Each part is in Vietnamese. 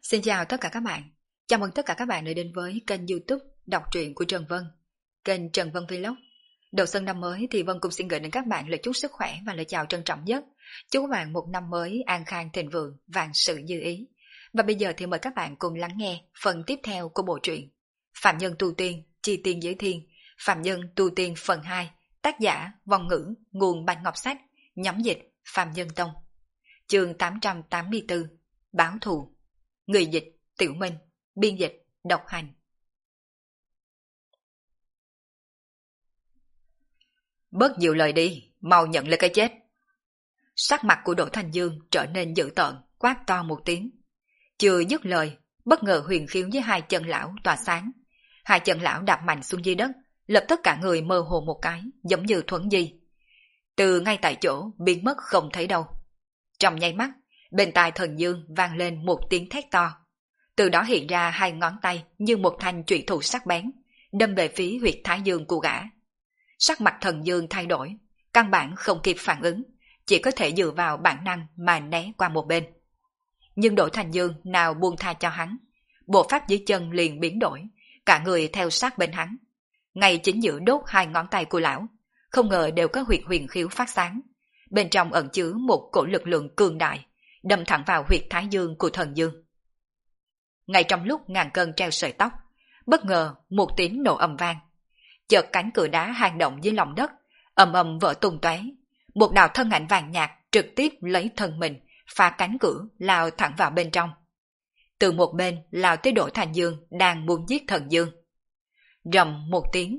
Xin chào tất cả các bạn. Chào mừng tất cả các bạn đã đến với kênh YouTube đọc truyện của Trần Vân, kênh Trần Vân Vlog. Đầu xuân năm mới thì Vân cũng xin gửi đến các bạn lời chúc sức khỏe và lời chào trân trọng nhất. Chúc các bạn một năm mới an khang thịnh vượng, vạn sự như ý. Và bây giờ thì mời các bạn cùng lắng nghe phần tiếp theo của bộ truyện Phạm Nhân Tu Tiên, Chi Tiên Giới Thiên, Phạm Nhân Tu Tiên phần 2, tác giả Vong Ngữ, nguồn Bạch Ngọc Sách, nhóm dịch Phạm Nhân Tông. Chương 884, Báo Thù. Người dịch Tiểu Minh, biên dịch Độc Hành. Bớt nhiều lời đi, mau nhận lấy cái chết. Sắc mặt của Đỗ Thành Dương trở nên dữ tợn, quát to một tiếng. Chưa dứt lời, bất ngờ huyền khiếu với hai chân lão tỏa sáng. Hai chân lão đạp mạnh xuống dưới đất, lập tức cả người mơ hồ một cái, giống như thuấn di. Từ ngay tại chỗ biến mất không thấy đâu. Trong nháy mắt, bên tai Thần Dương vang lên một tiếng thét to. Từ đó hiện ra hai ngón tay như một thanh trụy thủ sắc bén, đâm về phía huyệt thái dương của gã. Sắc mặt Thần Dương thay đổi, căn bản không kịp phản ứng, chỉ có thể dựa vào bản năng mà né qua một bên. Nhưng Đỗ Thành Dương nào buông tha cho hắn, bộ pháp dưới chân liền biến đổi, cả người theo sát bên hắn. Ngay chính giữa đốt hai ngón tay của lão, không ngờ đều có huyệt huyền khiếu phát sáng. Bên trong ẩn chứa một cổ lực lượng cường đại, đâm thẳng vào huyệt thái dương của Thần Dương. Ngay trong lúc ngàn cân treo sợi tóc, bất ngờ một tiếng nổ ầm vang. Chợt cánh cửa đá hang động dưới lòng đất, ầm ầm vỡ tung tóe. Một đạo thân ảnh vàng nhạt trực tiếp lấy thân mình, phá cánh cửa lao thẳng vào bên trong. Từ một bên lao tới Đỗ Thành Dương đang muốn giết Thần Dương. Rầm một tiếng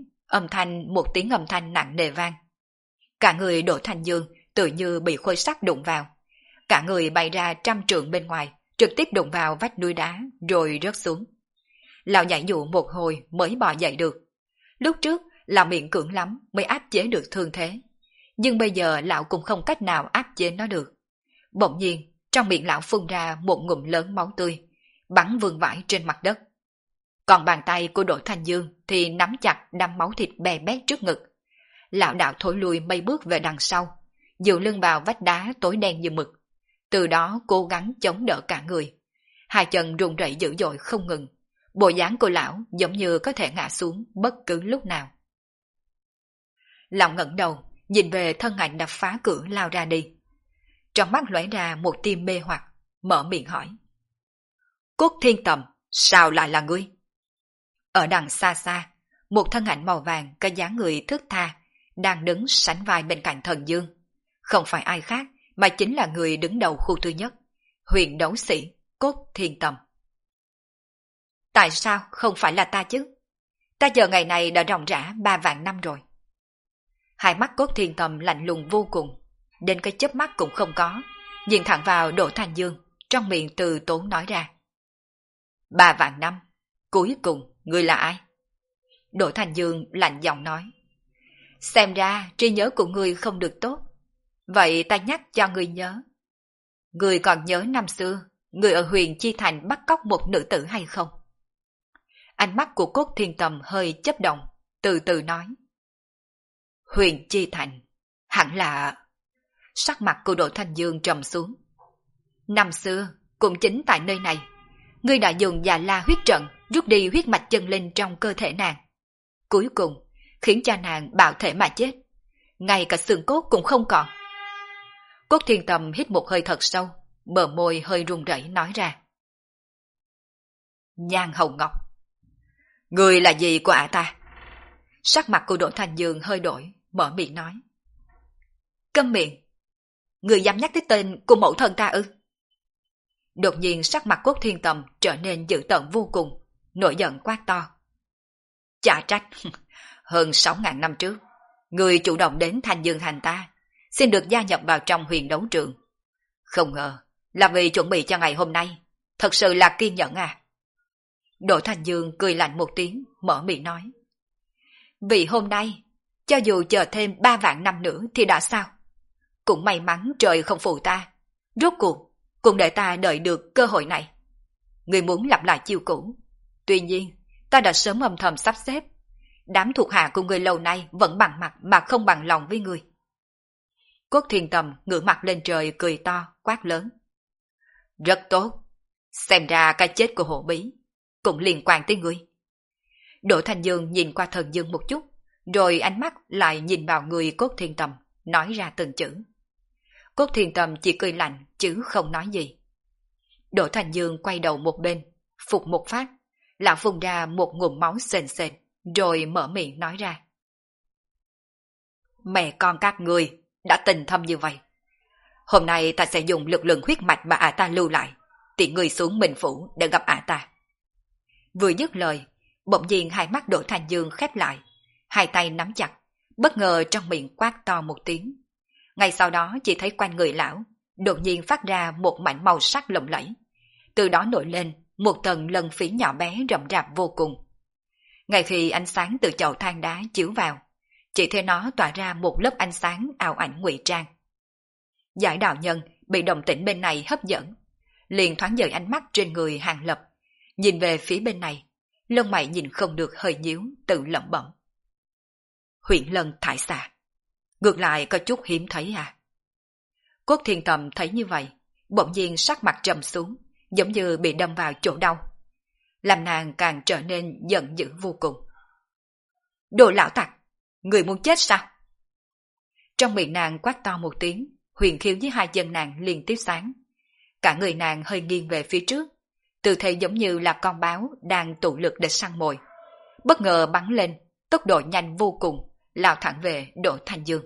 âm thanh nặng nề vang. Cả người Đỗ Thành Dương tự như bị khối sắt đụng vào. Cả người bay ra 100 trượng bên ngoài, trực tiếp đụng vào vách núi đá rồi rớt xuống. Lão nhảy nhủ một hồi mới bò dậy được. Lúc trước lão miệng cưỡng lắm mới áp chế được thương thế, nhưng bây giờ lão cũng không cách nào áp chế nó được. Bỗng nhiên trong miệng lão phun ra một ngụm lớn máu tươi, bắn vương vãi trên mặt đất. Còn bàn tay của Đỗ Thành Dương thì nắm chặt đám máu thịt bè bét trước ngực. Lão đạo thối lui mấy bước về đằng sau, dựa lưng vào vách đá tối đen như mực. Từ đó cố gắng chống đỡ cả người. Hai chân run rẩy dữ dội không ngừng. Bộ dáng của lão giống như có thể ngã xuống bất cứ lúc nào. Lão ngẩng đầu, nhìn về thân ảnh đập phá cửa lao ra đi. Trong mắt lóe ra một tia mê hoặc, mở miệng hỏi. Cốt Thiên Tầm, sao lại là ngươi? Ở đằng xa xa, một thân ảnh màu vàng có dáng người thướt tha, đang đứng sánh vai bên cạnh Thần Dương. Không phải ai khác, mà chính là người đứng đầu khu thứ nhất, huyền đấu sĩ Cốt Thiên Tầm. Tại sao không phải là ta chứ? Ta chờ ngày này đã ròng rã 3 vạn năm rồi. Hai mắt Cốt Thiên Tầm lạnh lùng vô cùng, đến cái chớp mắt cũng không có, nhìn thẳng vào Đỗ Thành Dương, trong miệng từ tốn nói ra. 3 vạn năm, cuối cùng ngươi là ai? Đỗ Thành Dương lạnh giọng nói. Xem ra trí nhớ của ngươi không được tốt. Vậy ta nhắc cho ngươi nhớ. Ngươi còn nhớ năm xưa, ngươi ở Huyền Chi Thành bắt cóc một nữ tử hay không? Ánh mắt của Cốt Thiên Tầm hơi chớp động, từ từ nói. Huyền Chi Thành, hẳn là... Sắc mặt của Đỗ Thành Dương trầm xuống. Năm xưa, cũng chính tại nơi này, ngươi đã dùng Già La huyết trận rút đi huyết mạch chân linh trong cơ thể nàng. Cuối cùng, khiến cho nàng bạo thể mà chết. Ngay cả xương cốt cũng không còn. Cốt Thiên Tầm hít một hơi thật sâu, bờ môi hơi run rẩy nói ra. Nhan Hồng Ngọc, người là gì của ả ta? Sắc mặt của Đỗ Thành Dương hơi đổi, mở miệng nói. Câm miệng, người dám nhắc tới tên của mẫu thân ta ư? Đột nhiên sắc mặt Cốt Thiên Tầm trở nên dữ tợn vô cùng, nổi giận quát to. Chả trách, hơn 6.000 năm trước, người chủ động đến Thanh Dương Thành ta, xin được gia nhập vào trong huyền đấu trường. Không ngờ, là vì chuẩn bị cho ngày hôm nay, thật sự là kiên nhẫn à. Đỗ Thành Dương cười lạnh một tiếng, mở miệng nói. Vì hôm nay, cho dù chờ thêm 3 vạn năm nữa thì đã sao? Cũng may mắn trời không phụ ta, rốt cuộc, cũng để ta đợi được cơ hội này. Người muốn lặp lại chiêu cũ, tuy nhiên, ta đã sớm âm thầm sắp xếp. Đám thuộc hạ của người lâu nay vẫn bằng mặt mà không bằng lòng với người. Cốt Thiên Tầm ngửa mặt lên trời cười to, quát lớn. Rất tốt, Xem ra cái chết của Hổ Bí cũng liên quan tới ngươi. Đỗ Thanh Dương nhìn qua Thần Dương một chút, rồi ánh mắt lại nhìn vào người Cốt Thiên Tầm, nói ra từng chữ. Cốt Thiên Tầm chỉ cười lạnh chứ không nói gì. Đỗ Thanh Dương quay đầu một bên, phục một phát, lão phun ra một ngụm máu sền sệt, rồi mở miệng nói ra. Mẹ con các ngươi đã tình thâm như vậy. Hôm nay ta sẽ dùng lực lượng huyết mạch mà ả ta lưu lại, tiện người xuống Minh Phủ để gặp ả ta. Vừa dứt lời, bỗng nhiên hai mắt Đỗ Thanh Dương khép lại, hai tay nắm chặt, bất ngờ trong miệng quát to một tiếng. Ngay sau đó chỉ thấy quanh người lão đột nhiên phát ra một mảnh màu sắc lộng lẫy, từ đó nổi lên một tầng lân phí nhỏ bé rậm rạp vô cùng. Ngay khi ánh sáng từ chậu than đá chiếu vào, chỉ thấy nó tỏa ra một lớp ánh sáng ảo ảnh ngụy trang. Giải đạo nhân bị động tĩnh bên này hấp dẫn, liền thoáng dời ánh mắt trên người Hàng Lập, nhìn về phía bên này, lông mày nhìn không được hơi nhíu, tự lẩm bẩm. Huyền Lân thải xà, ngược lại có chút hiếm thấy à? Cốt Thiên Tầm thấy như vậy, bỗng nhiên sắc mặt trầm xuống, giống như bị đâm vào chỗ đau, làm nàng càng trở nên giận dữ vô cùng. Đồ lão tặc, người muốn chết sao? Trong miệng nàng quát to một tiếng, huyền khiếu với hai chân nàng liên tiếp sáng. Cả người nàng hơi nghiêng về phía trước, tư thế giống như là con báo đang tụ lực để săn mồi. Bất ngờ bắn lên, tốc độ nhanh vô cùng, lao thẳng về Đỗ Thanh Dương.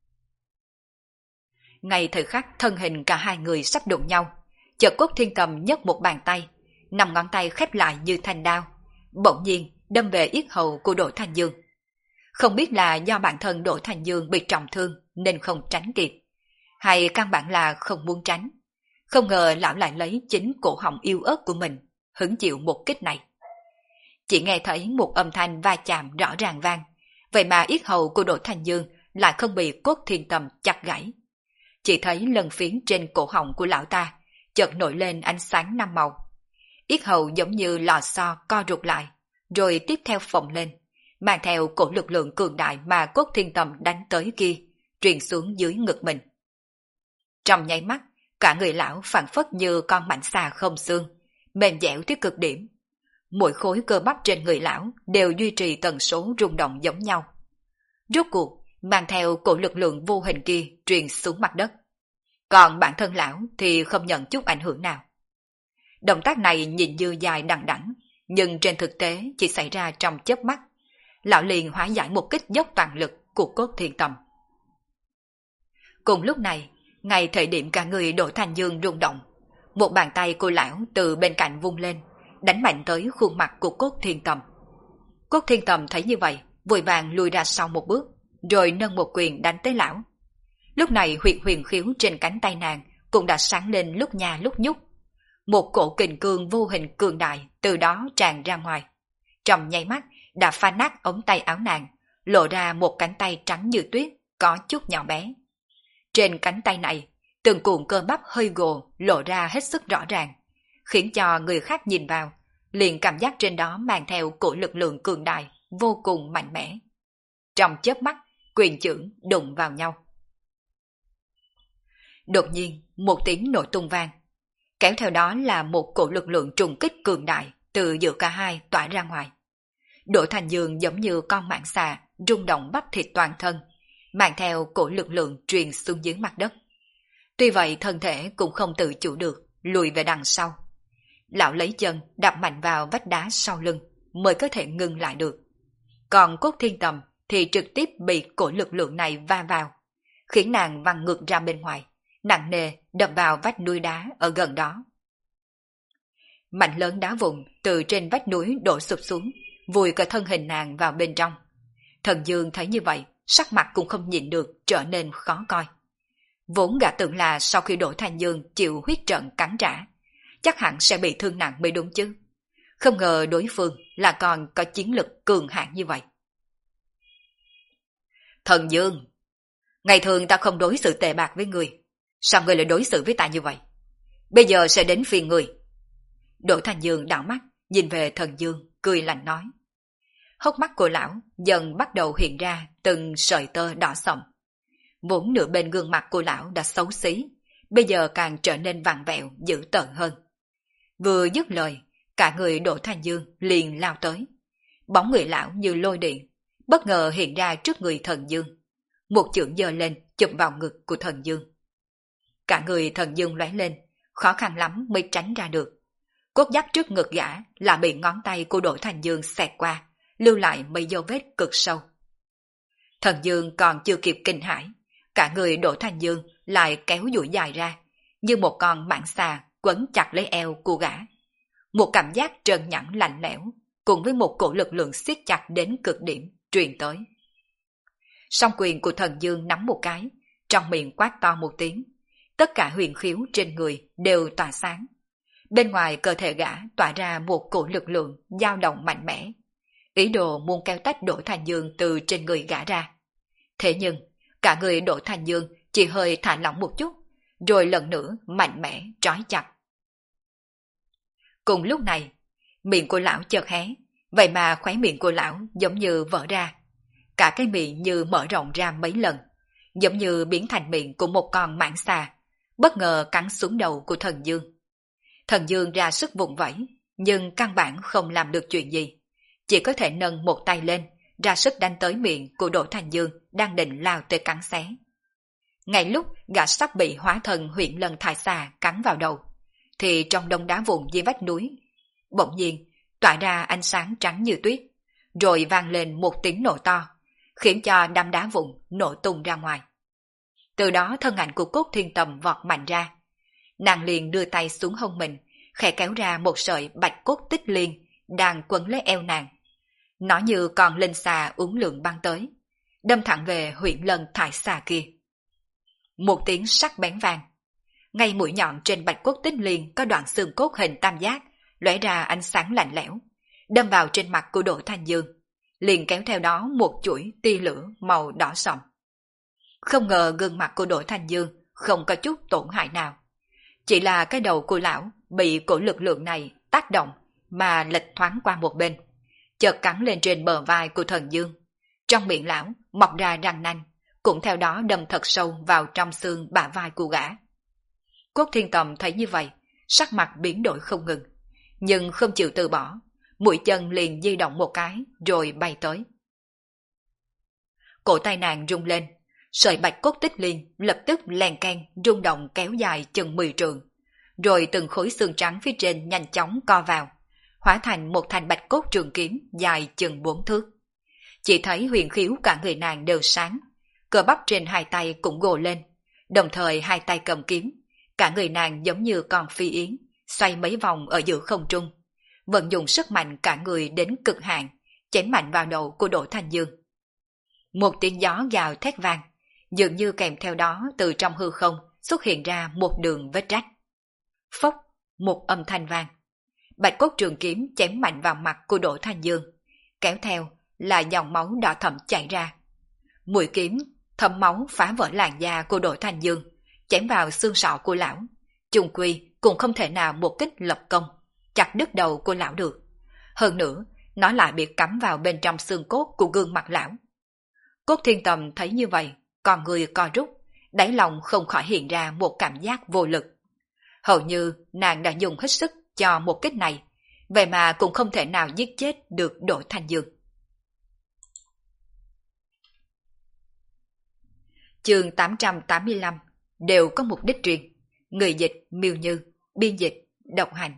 Ngay thời khắc thân hình cả hai người sắp đụng nhau, chợt Cốt Thiên Tầm nhấc một bàn tay, 5 ngón tay khép lại như thanh đao, bỗng nhiên đâm về yết hầu của Đỗ Thanh Dương. Không biết là do bản thân Đỗ Thanh Dương bị trọng thương nên không tránh kịp, hay căn bản là không muốn tránh. Không ngờ lão lại lấy chính cổ họng yếu ớt của mình hứng chịu một kích này. Chỉ nghe thấy một âm thanh va chạm rõ ràng vang, vậy mà yết hầu của Đỗ Thanh Dương lại không bị Cốt Thiên Tầm chặt gãy. Chỉ thấy lân phiến trên cổ họng của lão ta chợt nổi lên ánh sáng 5 màu. Yết hầu giống như lò xo co rụt lại, rồi tiếp theo phồng lên, mang theo cổ lực lượng cường đại mà Cốt Thiên Tầm đánh tới kia, truyền xuống dưới ngực mình. Trong nháy mắt, cả người lão phảng phất như con mảnh xà không xương, mềm dẻo tới cực điểm. Mỗi khối cơ bắp trên người lão đều duy trì tần số rung động giống nhau. Rốt cuộc, mang theo cổ lực lượng vô hình kia truyền xuống mặt đất. Còn bản thân lão thì không nhận chút ảnh hưởng nào. Động tác này nhìn như dài đằng đẵng, nhưng trên thực tế chỉ xảy ra trong chớp mắt. Lão liền hóa giải một kích dốc toàn lực của Cốt Thiên Tầm. Cùng lúc này, ngay thời điểm cả người Đỗ Thanh Dương rung động, một bàn tay của lão từ bên cạnh vung lên, đánh mạnh tới khuôn mặt của Cốt Thiên Tầm. Cốt Thiên Tầm thấy như vậy, vội vàng lùi ra sau một bước, rồi nâng một quyền đánh tới lão. Lúc này huyệt huyền khiếu trên cánh tay nàng cũng đã sáng lên lúc nha lúc nhúc. Một cổ kình cương vô hình cường đại từ đó tràn ra ngoài. Trong nháy mắt đã phá nát ống tay áo nàng, lộ ra một cánh tay trắng như tuyết, có chút nhỏ bé. Trên cánh tay này, từng cuộn cơ bắp hơi gồ lộ ra hết sức rõ ràng, khiến cho người khác nhìn vào, liền cảm giác trên đó mang theo cổ lực lượng cường đại, vô cùng mạnh mẽ. Trong chớp mắt, quyền chưởng đụng vào nhau. Đột nhiên, một tiếng nổ tung vang. Kéo theo đó là một cổ lực lượng trùng kích cường đại từ giữa cả hai tỏa ra ngoài. Đỗ Thanh Dương giống như con mãng xà rung động bắp thịt toàn thân, mang theo cổ lực lượng truyền xuống dưới mặt đất. Tuy vậy thân thể cũng không tự chủ được, lùi về đằng sau. Lão lấy chân đạp mạnh vào vách đá sau lưng mới có thể ngừng lại được. Còn Cốt Thiên Tầm thì trực tiếp bị cổ lực lượng này va vào, khiến nàng văng ngược ra bên ngoài, nặng nề đập vào vách núi đá ở gần đó. Mảnh lớn đá vụn từ trên vách núi đổ sụp xuống, vùi cả thân hình nàng vào bên trong. Thần Dương thấy như vậy, sắc mặt cũng không nhịn được, trở nên khó coi. Vốn gã tưởng là sau khi Đỗ Thanh Dương chịu huyết trận cắn trả, chắc hẳn sẽ bị thương nặng mới đúng chứ. Không ngờ đối phương là còn có chiến lực cường hãn như vậy. Thần Dương, ngày thường ta không đối xử tệ bạc với người, sao ngươi lại đối xử với ta như vậy? Bây giờ sẽ đến phiền người. Đỗ Thanh Dương đảo mắt, nhìn về Thần Dương, cười lạnh nói. Hốc mắt của lão dần bắt đầu hiện ra từng sợi tơ đỏ sậm. Vốn nửa bên gương mặt của lão đã xấu xí, bây giờ càng trở nên vặn vẹo, dữ tợn hơn. Vừa dứt lời, cả người Đỗ Thanh Dương liền lao tới. Bóng người lão như lôi điện, bất ngờ hiện ra trước người Thần Dương. Một chưởng giơ lên chụp vào ngực của Thần Dương. Cả người Thần Dương lóe lên, khó khăn lắm mới tránh ra được. Cốt giáp trước ngực gã là bị ngón tay của Đỗ Thanh Dương xẹt qua, lưu lại mấy dấu vết cực sâu. Thần Dương còn chưa kịp kinh hãi, cả người Đỗ Thanh Dương lại kéo duỗi dài ra, như một con mãng xà quấn chặt lấy eo của gã. Một cảm giác trơn nhẵn lạnh lẽo, cùng với một cổ lực lượng siết chặt đến cực điểm truyền tới. Song quyền của Thần Dương nắm một cái, trong miệng quát to một tiếng, tất cả huyền khiếu trên người đều tỏa sáng. Bên ngoài cơ thể gã tỏa ra một cổ lực lượng dao động mạnh mẽ, ý đồ muốn kéo tách Đỗ Thanh Dương từ trên người gã ra. Thế nhưng, cả người Đỗ Thanh Dương chỉ hơi thả lỏng một chút, rồi lần nữa mạnh mẽ trói chặt. Cùng lúc này, miệng của lão chợt hé, vậy mà khóe miệng của lão giống như vỡ ra. Cả cái miệng như mở rộng ra mấy lần, giống như biến thành miệng của một con mãng xà, bất ngờ cắn xuống đầu của Thần Dương. Thần Dương ra sức vùng vẫy, nhưng căn bản không làm được chuyện gì. Chỉ có thể nâng một tay lên, ra sức đánh tới miệng của Đỗ Thanh Dương đang định lao tới cắn xé. Ngay lúc gã sắp bị hóa thần huyện lần thải xà cắn vào đầu, thì trong đống đá vụn dưới vách núi, bỗng nhiên tỏa ra ánh sáng trắng như tuyết, rồi vang lên một tiếng nổ to, khiến cho đám đá vụn nổ tung ra ngoài. Từ đó thân ảnh của Cốt Thiên Tầm vọt mạnh ra. Nàng liền đưa tay xuống hông mình, khẽ kéo ra một sợi bạch cốt tích liên đang quấn lấy eo nàng. Nó như con linh xà uốn lượn băng tới, đâm thẳng về huyện lân thải xà kia. Một tiếng sắc bén vang. Ngay mũi nhọn trên bạch cốt tích liên có đoạn xương cốt hình tam giác, lóe ra ánh sáng lạnh lẽo, đâm vào trên mặt của Đỗ Thanh Dương, liền kéo theo đó một chuỗi tia lửa màu đỏ sậm. Không ngờ gương mặt của Đỗ Thanh Dương không có chút tổn hại nào. Chỉ là cái đầu của lão bị cổ lực lượng này tác động mà lệch thoáng qua một bên, chợt cắn lên trên bờ vai của Thần Dương. Trong miệng lão mọc ra răng nanh, cũng theo đó đâm thật sâu vào trong xương bả vai của gã. Cốt Thiên Tầm thấy như vậy, sắc mặt biến đổi không ngừng, nhưng không chịu từ bỏ, mũi chân liền di động một cái rồi bay tới. Cổ tay nàng rung lên, sợi bạch cốt tích liên lập tức len keng rung động kéo dài chừng 10 trượng, rồi từng khối xương trắng phía trên nhanh chóng co vào, hóa thành một thanh bạch cốt trường kiếm dài chừng 4 thước. Chỉ thấy huyền khiếu cả người nàng đều sáng, cơ bắp trên hai tay cũng gồ lên, đồng thời hai tay cầm kiếm, cả người nàng giống như con phi yến, xoay mấy vòng ở giữa không trung, vận dụng sức mạnh cả người đến cực hạn, chém mạnh vào đầu của Đỗ Thanh Dương. Một tiếng gió gào thét vang, dường như kèm theo đó từ trong hư không xuất hiện ra một đường vết rách. Phốc, một âm thanh vang. Bạch cốt trường kiếm chém mạnh vào mặt của Đỗ Thanh Dương, kéo theo là dòng máu đỏ thẫm chảy ra. Mũi kiếm thấm máu phá vỡ làn da của Đỗ Thanh Dương, chém vào xương sọ của lão. Chung quy cũng không thể nào một kích lập công, chặt đứt đầu của lão được. Hơn nữa, nó lại bị cắm vào bên trong xương cốt của gương mặt lão. Cốt Thiên Tầm thấy như vậy, con người co rút, đáy lòng không khỏi hiện ra một cảm giác vô lực. Hầu như nàng đã dùng hết sức cho một kích này, vậy mà cũng không thể nào giết chết được Đỗ Thanh Dương. Chương 885 đều có mục đích riêng. Người dịch Miêu Như, biên dịch Độc Hành.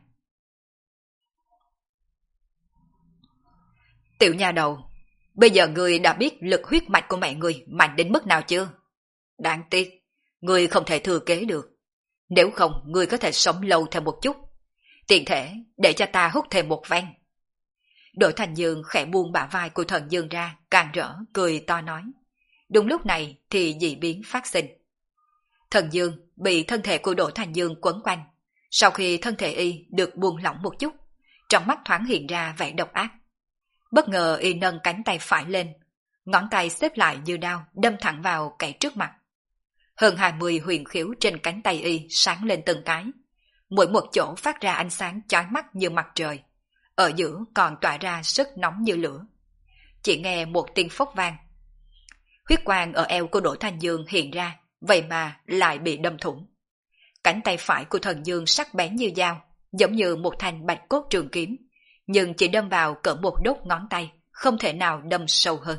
Tiểu nha đầu, bây giờ ngươi đã biết lực huyết mạch của mẹ ngươi mạnh đến mức nào chưa? Đáng tiếc, ngươi không thể thừa kế được. Nếu không, ngươi có thể sống lâu thêm một chút. Tiện thể, để cho ta hút thêm một ven. Đỗ Thanh Dương khẽ buông bả vai của Thần Dương ra, càng rỡ, cười to nói. Đúng lúc này thì dị biến phát sinh. Thần Dương bị thân thể của Đỗ Thanh Dương quấn quanh. Sau khi thân thể y được buông lỏng một chút, trong mắt thoáng hiện ra vẻ độc ác. Bất ngờ y nâng cánh tay phải lên, ngón tay xếp lại như đao đâm thẳng vào kẻ trước mặt. Hơn 20 huyền khiếu trên cánh tay y sáng lên từng cái, mỗi một chỗ phát ra ánh sáng chói mắt như mặt trời, ở giữa còn tỏa ra sức nóng như lửa. Chỉ nghe một tiếng phốc vang, huyết quang ở eo của Đỗ Thanh Dương hiện ra, vậy mà lại bị đâm thủng. Cánh tay phải của Thần Dương sắc bén như dao, giống như một thanh bạch cốt trường kiếm, nhưng chỉ đâm vào cỡ một đốt ngón tay, không thể nào đâm sâu hơn.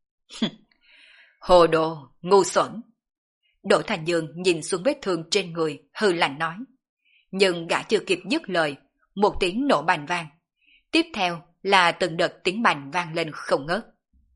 Hồ đồ, ngu xuẩn! Đỗ Thành Dương nhìn xuống vết thương trên người, hư lạnh nói. Nhưng gã chưa kịp dứt lời, một tiếng nổ bành vang. Tiếp theo là từng đợt tiếng bành vang lên không ngớt.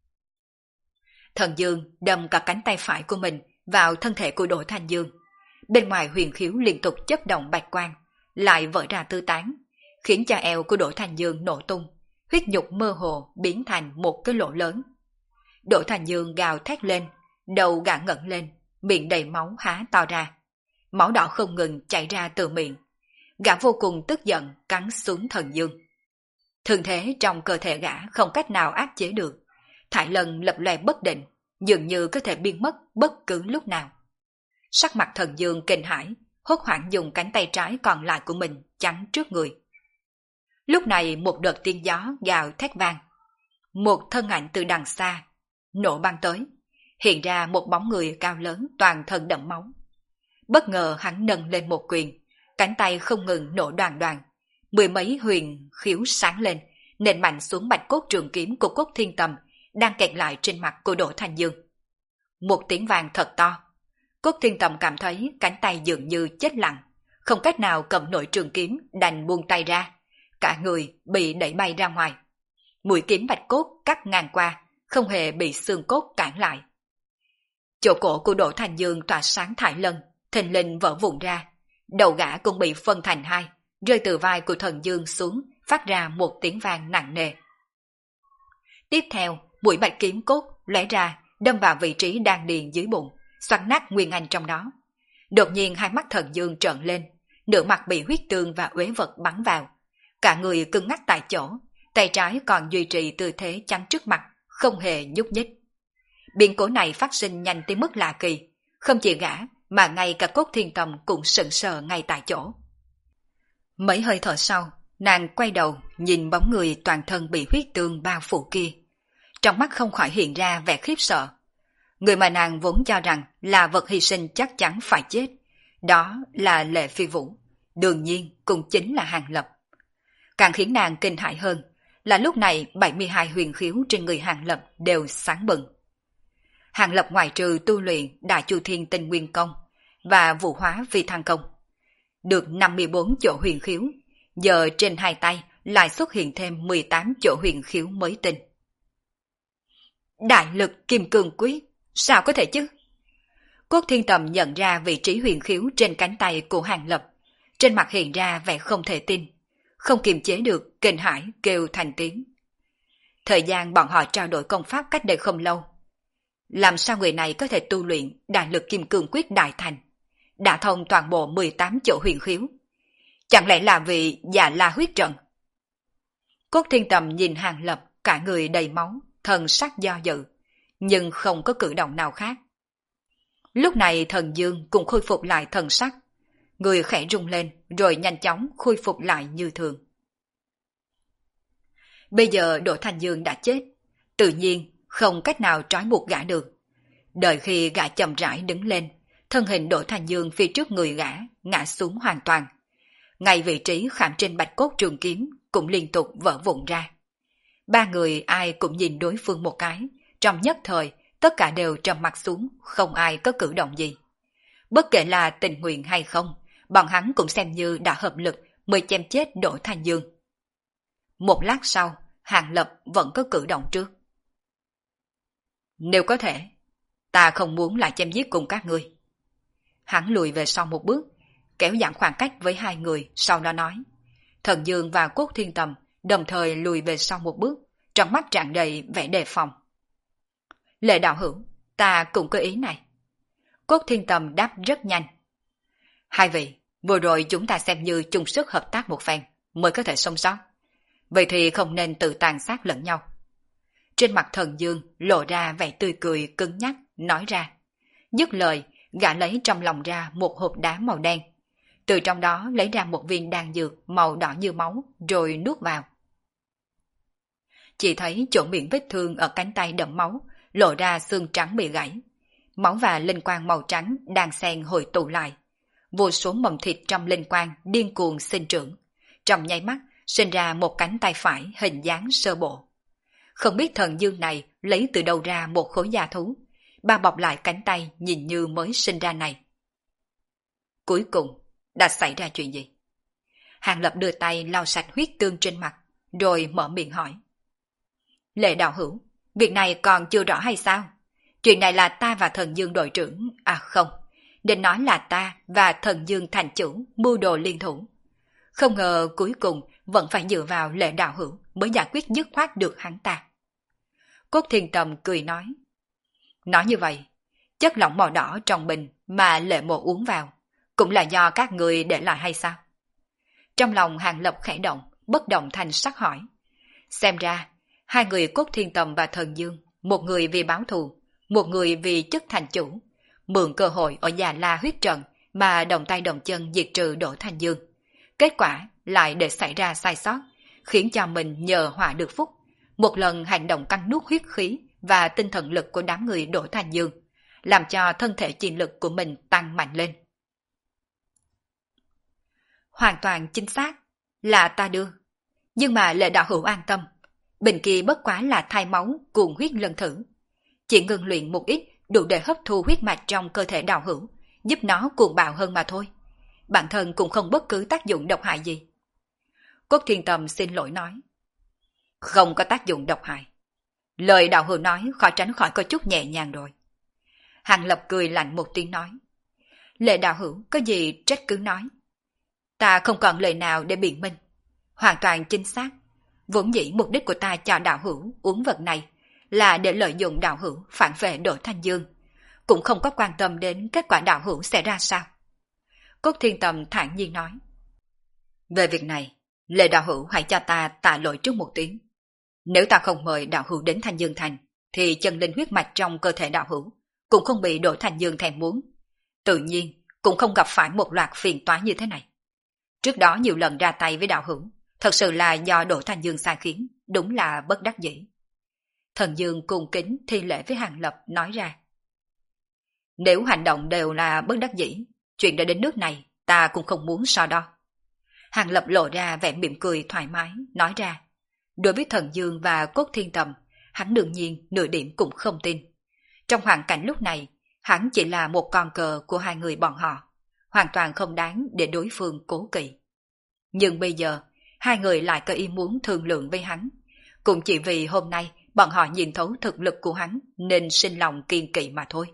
Thần Dương đâm cả cánh tay phải của mình vào thân thể của Đỗ Thành Dương. Bên ngoài huyền khiếu liên tục chớp động bạch quang, lại vỡ ra tứ tán, khiến cho eo của Đỗ Thành Dương nổ tung, huyết nhục mơ hồ biến thành một cái lỗ lớn. Đỗ Thành Dương gào thét lên, đầu gã ngẩng lên, miệng đầy máu há to ra. Máu đỏ không ngừng chảy ra từ miệng. Gã vô cùng tức giận cắn xuống Thần Dương. Thương thế trong cơ thể gã không cách nào áp chế được. Thải Lân lập loè bất định, dường như có thể biến mất bất cứ lúc nào. Sắc mặt Thần Dương kinh hãi, hốt hoảng dùng cánh tay trái còn lại của mình chắn trước người. Lúc này một đợt tiếng gió gào thét vang. Một thân ảnh từ đằng xa nổ băng tới, hiện ra một bóng người cao lớn toàn thân đẫm máu. Bất ngờ hắn nâng lên một quyền, cánh tay không ngừng nổ đoàn đoàn, mười mấy huyền khiếu sáng lên, nện mạnh xuống bạch cốt trường kiếm của Cốt Thiên Tầm đang kẹt lại trên mặt của Đỗ Thành Dương. Một tiếng vang thật to. Cốt Thiên Tầm cảm thấy cánh tay dường như chết lặng, không cách nào cầm nổi trường kiếm, đành buông tay ra, cả người bị đẩy bay ra ngoài. Mũi kiếm bạch cốt cắt ngang qua, không hề bị xương cốt cản lại. Chỗ cổ của Đỗ Thành Dương tỏa sáng thải lân, thình lình vỡ vụn ra, đầu gã cũng bị phân thành hai, rơi từ vai của Thần Dương xuống, phát ra một tiếng vang nặng nề. Tiếp theo, mũi bạch kiếm cốt lóe ra, đâm vào vị trí đan điền dưới bụng, xoắn nát nguyên anh trong đó. Đột nhiên hai mắt Thần Dương trợn lên, nửa mặt bị huyết tương và uế vật bắn vào, cả người cứng ngắc tại chỗ, tay trái còn duy trì tư thế chắn trước mặt, không hề nhúc nhích. Biến cố này phát sinh nhanh tới mức lạ kỳ, không chỉ gã mà ngay cả Cốt Thiên Tầm cũng sững sờ ngay tại chỗ. Mấy hơi thở sau, nàng quay đầu nhìn bóng người toàn thân bị huyết tương bao phủ kia, trong mắt không khỏi hiện ra vẻ khiếp sợ. Người mà nàng vốn cho rằng là vật hy sinh chắc chắn phải chết, đó là Lệ Phi Vũ, đương nhiên cũng chính là Hàng Lập. Càng khiến nàng kinh hãi hơn là lúc này 72 huyền khiếu trên người Hàng Lập đều sáng bừng. Hàng Lập ngoại trừ tu luyện Đại Chu Thiên Tinh Nguyên Công và Vũ Hóa Phi Thăng Công, được 54 chỗ huyền khiếu, giờ trên hai tay lại xuất hiện thêm 18 chỗ huyền khiếu mới tinh. Đại lực kim cương quyết, sao có thể chứ? Cốt Thiên Tầm nhận ra vị trí huyền khiếu trên cánh tay của Hàng Lập, trên mặt hiện ra vẻ không thể tin, không kiềm chế được kinh hãi kêu thành tiếng. Thời gian bọn họ trao đổi công pháp cách đây không lâu, làm sao người này có thể tu luyện đại lực kim cương quyết đại thành, đã thông toàn bộ 18 chỗ huyền khiếu? Chẳng lẽ là vị Dạ La huyết trận? Cốt Thiên Tầm nhìn Hàng Lập cả người đầy máu, thần sắc do dự, nhưng không có cử động nào khác. Lúc này Thần Dương cũng khôi phục lại thần sắc, người khẽ rung lên rồi nhanh chóng khôi phục lại như thường. Bây giờ Đỗ Thành Dương đã chết, tự nhiên không cách nào trói buộc gã được. Đợi khi gã chậm rãi đứng lên, thân hình Đỗ Thành Dương phía trước người gã ngã xuống hoàn toàn. Ngay vị trí khảm trên bạch cốt trường kiếm cũng liên tục vỡ vụn ra. Ba người ai cũng nhìn đối phương một cái, trong nhất thời tất cả đều trầm mặt xuống, không ai có cử động gì. Bất kể là tình nguyện hay không, bọn hắn cũng xem như đã hợp lực mới chém chết Đỗ Thành Dương. Một lát sau, Hàng Lập vẫn có cử động trước. Nếu có thể, ta không muốn lại chém giết cùng các ngươi. Hắn lùi về sau một bước, kéo giãn khoảng cách với hai người, sau đó nói. Thần Dương và Cốt Thiên Tầm đồng thời lùi về sau một bước, trong mắt tràn đầy vẻ đề phòng. Lệ đạo hữu, ta cũng có ý này. Cốt Thiên Tầm đáp rất nhanh. Hai vị, vừa rồi chúng ta xem như chung sức hợp tác một phen mới có thể sống sót. Vậy thì không nên tự tàn sát lẫn nhau. Trên mặt Thần Dương lộ ra vẻ tươi cười cứng nhắc, nói ra. Dứt lời, gã lấy trong lòng ra một hộp đá màu đen. Từ trong đó lấy ra một viên đan dược màu đỏ như máu, rồi nuốt vào. Chỉ thấy chỗ miệng vết thương ở cánh tay đẫm máu, lộ ra xương trắng bị gãy. Máu và linh quang màu trắng đang xen hội tụ lại. Vô số mầm thịt trong linh quang điên cuồng sinh trưởng, trong nháy mắt sinh ra một cánh tay phải hình dáng sơ bộ. Không biết thần dương này lấy từ đâu ra một khối da thú, bao bọc lại cánh tay nhìn như mới sinh ra này. Cuối cùng, đã xảy ra chuyện gì? Hàng Lập đưa tay lau sạch huyết tương trên mặt, rồi mở miệng hỏi. Lệ đạo hữu, việc này còn chưa rõ hay sao? Chuyện này là ta và thần dương đội trưởng, à không, nên nói là ta và thần dương thành chủ mưu đồ liên thủ. Không ngờ cuối cùng vẫn phải dựa vào Lệ đạo hữu mới giải quyết dứt khoát được hắn ta. Cốt Thiên Tầm cười nói. Nói như vậy, chất lỏng màu đỏ trong bình mà Lệ mộ uống vào, cũng là do các người để lại hay sao? Trong lòng Hàng Lập khẽ động, bất động thành sắc hỏi. Xem ra, hai người Cốt Thiên Tầm và Thần Dương, một người vì báo thù, một người vì chức thành chủ, mượn cơ hội ở Già La huyết trận mà đồng tay đồng chân diệt trừ Đỗ Thanh Dương. Kết quả lại để xảy ra sai sót, khiến cho mình nhờ họa được phúc, một lần hành động cắn nuốt huyết khí và tinh thần lực của đám người Đỗ Thanh Dương, làm cho thân thể chi lực của mình tăng mạnh lên. Hoàn toàn chính xác, là ta đưa. Nhưng mà Lệ đạo hữu an tâm, bình kia bất quá là thai máu cuồng huyết lần thử. Chỉ ngừng luyện một ít đủ để hấp thu huyết mạch trong cơ thể đạo hữu, giúp nó cuồng bạo hơn mà thôi. Bản thân cũng không bất cứ tác dụng độc hại gì. Cốt Thiên Tầm xin lỗi nói. Không có tác dụng độc hại. Lời đạo hữu nói khó tránh khỏi có chút nhẹ nhàng rồi. Hàng Lập cười lạnh một tiếng nói. Lệ đạo hữu có gì trách cứ nói. Ta không còn lời nào để biện minh. Hoàn toàn chính xác. Vốn dĩ mục đích của ta cho đạo hữu uống vật này là để lợi dụng đạo hữu phản vệ Đỗ Thanh Dương. Cũng không có quan tâm đến kết quả đạo hữu sẽ ra sao. Cốt Thiên Tầm thản nhiên nói. Về việc này, Lệ đạo hữu hãy cho ta tạ lỗi trước một tiếng. Nếu ta không mời đạo hữu đến Thanh Dương Thành, thì chân linh huyết mạch trong cơ thể đạo hữu cũng không bị Đỗ Thanh Dương thèm muốn. Tự nhiên cũng không gặp phải một loạt phiền toái như thế này. Trước đó nhiều lần ra tay với đạo hữu, thật sự là do Đỗ Thanh Dương sai khiến, đúng là bất đắc dĩ. Thần Dương cung kính thi lễ với Hàng Lập nói ra. Nếu hành động đều là bất đắc dĩ, chuyện đã đến nước này ta cũng không muốn so đo. Hàng Lập lộ ra vẻ mỉm cười thoải mái, nói ra. Đối với Thần Dương và Cốt Thiên Tầm, hắn đương nhiên nửa điểm cũng không tin. Trong hoàn cảnh lúc này, hắn chỉ là một con cờ của hai người bọn họ, hoàn toàn không đáng để đối phương cố kỵ. Nhưng bây giờ, hai người lại có ý muốn thương lượng với hắn, cũng chỉ vì hôm nay bọn họ nhìn thấu thực lực của hắn nên sinh lòng kiên kỵ mà thôi.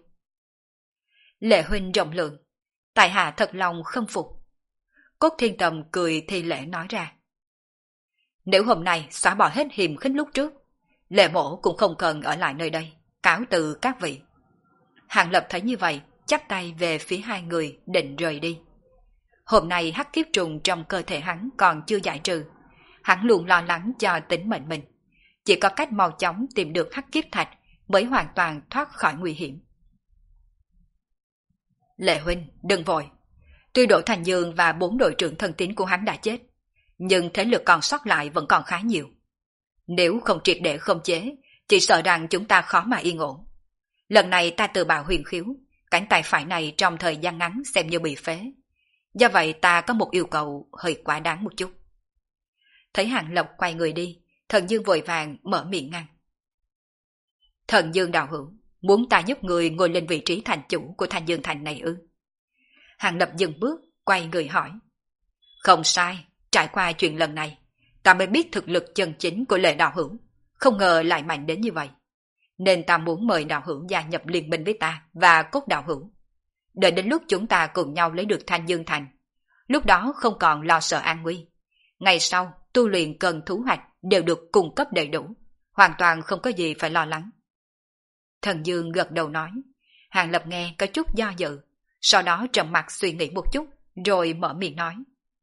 Lệ huynh rộng lượng, tại hạ thật lòng khâm phục. Cốt Thiên Tầm cười thi lễ nói ra. Nếu hôm nay xóa bỏ hết hiềm khích lúc trước, Lệ mổ cũng không cần ở lại nơi đây, cáo từ các vị. Hàng Lập thấy như vậy, chắp tay về phía hai người định rời đi. Hôm nay hắc kiếp trùng trong cơ thể hắn còn chưa giải trừ, hắn luôn lo lắng cho tính mệnh mình. Chỉ có cách mau chóng tìm được hắc kiếp thạch mới hoàn toàn thoát khỏi nguy hiểm. Lệ huynh, đừng vội. Tuy Đỗ Thành Dương và 4 đội trưởng thân tín của hắn đã chết, nhưng thế lực còn sót lại vẫn còn khá nhiều. Nếu không triệt để khống chế, chỉ sợ rằng chúng ta khó mà yên ổn. Lần này ta tự bạo huyền khiếu, cánh tay phải này trong thời gian ngắn xem như bị phế. Do vậy ta có một yêu cầu hơi quá đáng một chút. Thấy Hàng Lập quay người đi, Thần Dương vội vàng mở miệng ngăn. Thần Dương đạo hữu, muốn ta giúp người ngồi lên vị trí thành chủ của Thanh Dương Thành này ư? Hàng Lập dừng bước, quay người hỏi. Không sai, trải qua chuyện lần này, ta mới biết thực lực chân chính của Lệ đạo hữu, không ngờ lại mạnh đến như vậy. Nên ta muốn mời đạo hữu gia nhập liên minh với ta và Cốt đạo hữu. Đợi đến lúc chúng ta cùng nhau lấy được Thanh Dương Thành, lúc đó không còn lo sợ an nguy. Ngày sau, tu luyện cần thu hoạch đều được cung cấp đầy đủ, hoàn toàn không có gì phải lo lắng. Thần Dương gật đầu nói. Hàng Lập nghe có chút do dự, sau đó trầm mặt suy nghĩ một chút, rồi mở miệng nói.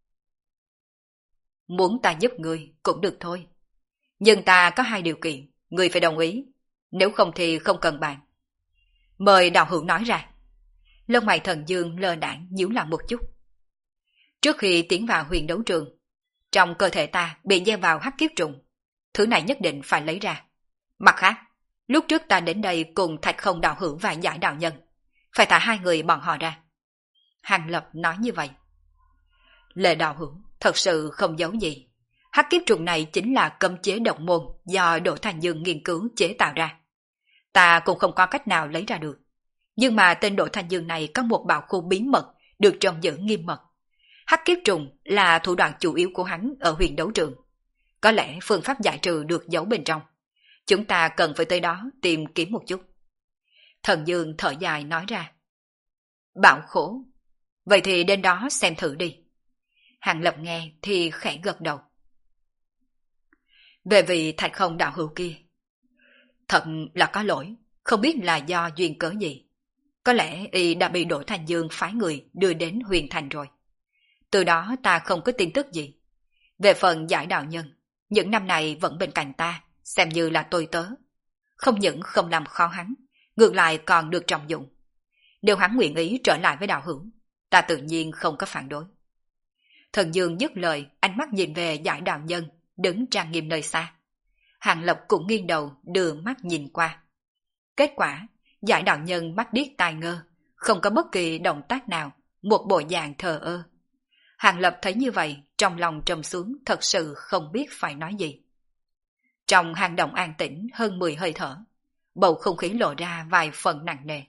Muốn ta giúp người cũng được thôi. Nhưng ta có 2 điều kiện, người phải đồng ý, nếu không thì không cần bàn. Mời đạo hữu nói ra. Lông mày Thần Dương lơ đãng nhíu lại một chút. Trước khi tiến vào huyền đấu trường, trong cơ thể ta bị gieo vào hắc kiếp trùng, thứ này nhất định phải lấy ra. Mặt khác, lúc trước ta đến đây cùng Thạch Không đạo hữu và Giải đạo nhân, phải thả 2 người bọn họ ra. Hàng Lập nói như vậy. Lệ đạo hữu, Thật sự không giấu gì. Hắc kiếp trùng này chính là cấm chế độc môn do Đỗ Thành Dương nghiên cứu chế tạo ra. Ta cũng không có cách nào lấy ra được. Nhưng mà tên Đỗ Thành Dương này có một bảo khu bí mật được trông giữ nghiêm mật. Hắc kiếp trùng là thủ đoạn chủ yếu của hắn ở huyền đấu trường. Có lẽ phương pháp giải trừ được giấu bên trong. Chúng ta cần phải tới đó tìm kiếm một chút. Thần Dương thở dài nói ra. Bảo khổ. Vậy thì đến đó xem thử đi. Hàng Lập nghe thì khẽ gật đầu. Về vị Thạch Không đạo hữu kia, thật là có lỗi, không biết là do duyên cớ gì. Có lẽ y đã bị Đỗ Thành Dương phái người đưa đến Huyền Thành rồi. Từ đó ta không có tin tức gì. Về phần Giải đạo nhân, những năm này vẫn bên cạnh ta, xem như là tôi tớ. Không những không làm khó hắn, ngược lại còn được trọng dụng. Nếu hắn nguyện ý trở lại với đạo hữu, ta tự nhiên không có phản đối. Thần Dương dứt lời, ánh mắt nhìn về Giải đạo nhân, đứng trang nghiêm nơi xa. Hàng Lập cũng nghiêng đầu đưa mắt nhìn qua. Kết quả, Giải đạo nhân mắt điếc tai ngơ, không có bất kỳ động tác nào, một bộ dạng thờ ơ. Hàng Lập thấy như vậy, trong lòng trầm xuống thật sự không biết phải nói gì. Trong hang động an tĩnh hơn 10 hơi thở, bầu không khí lộ ra vài phần nặng nề.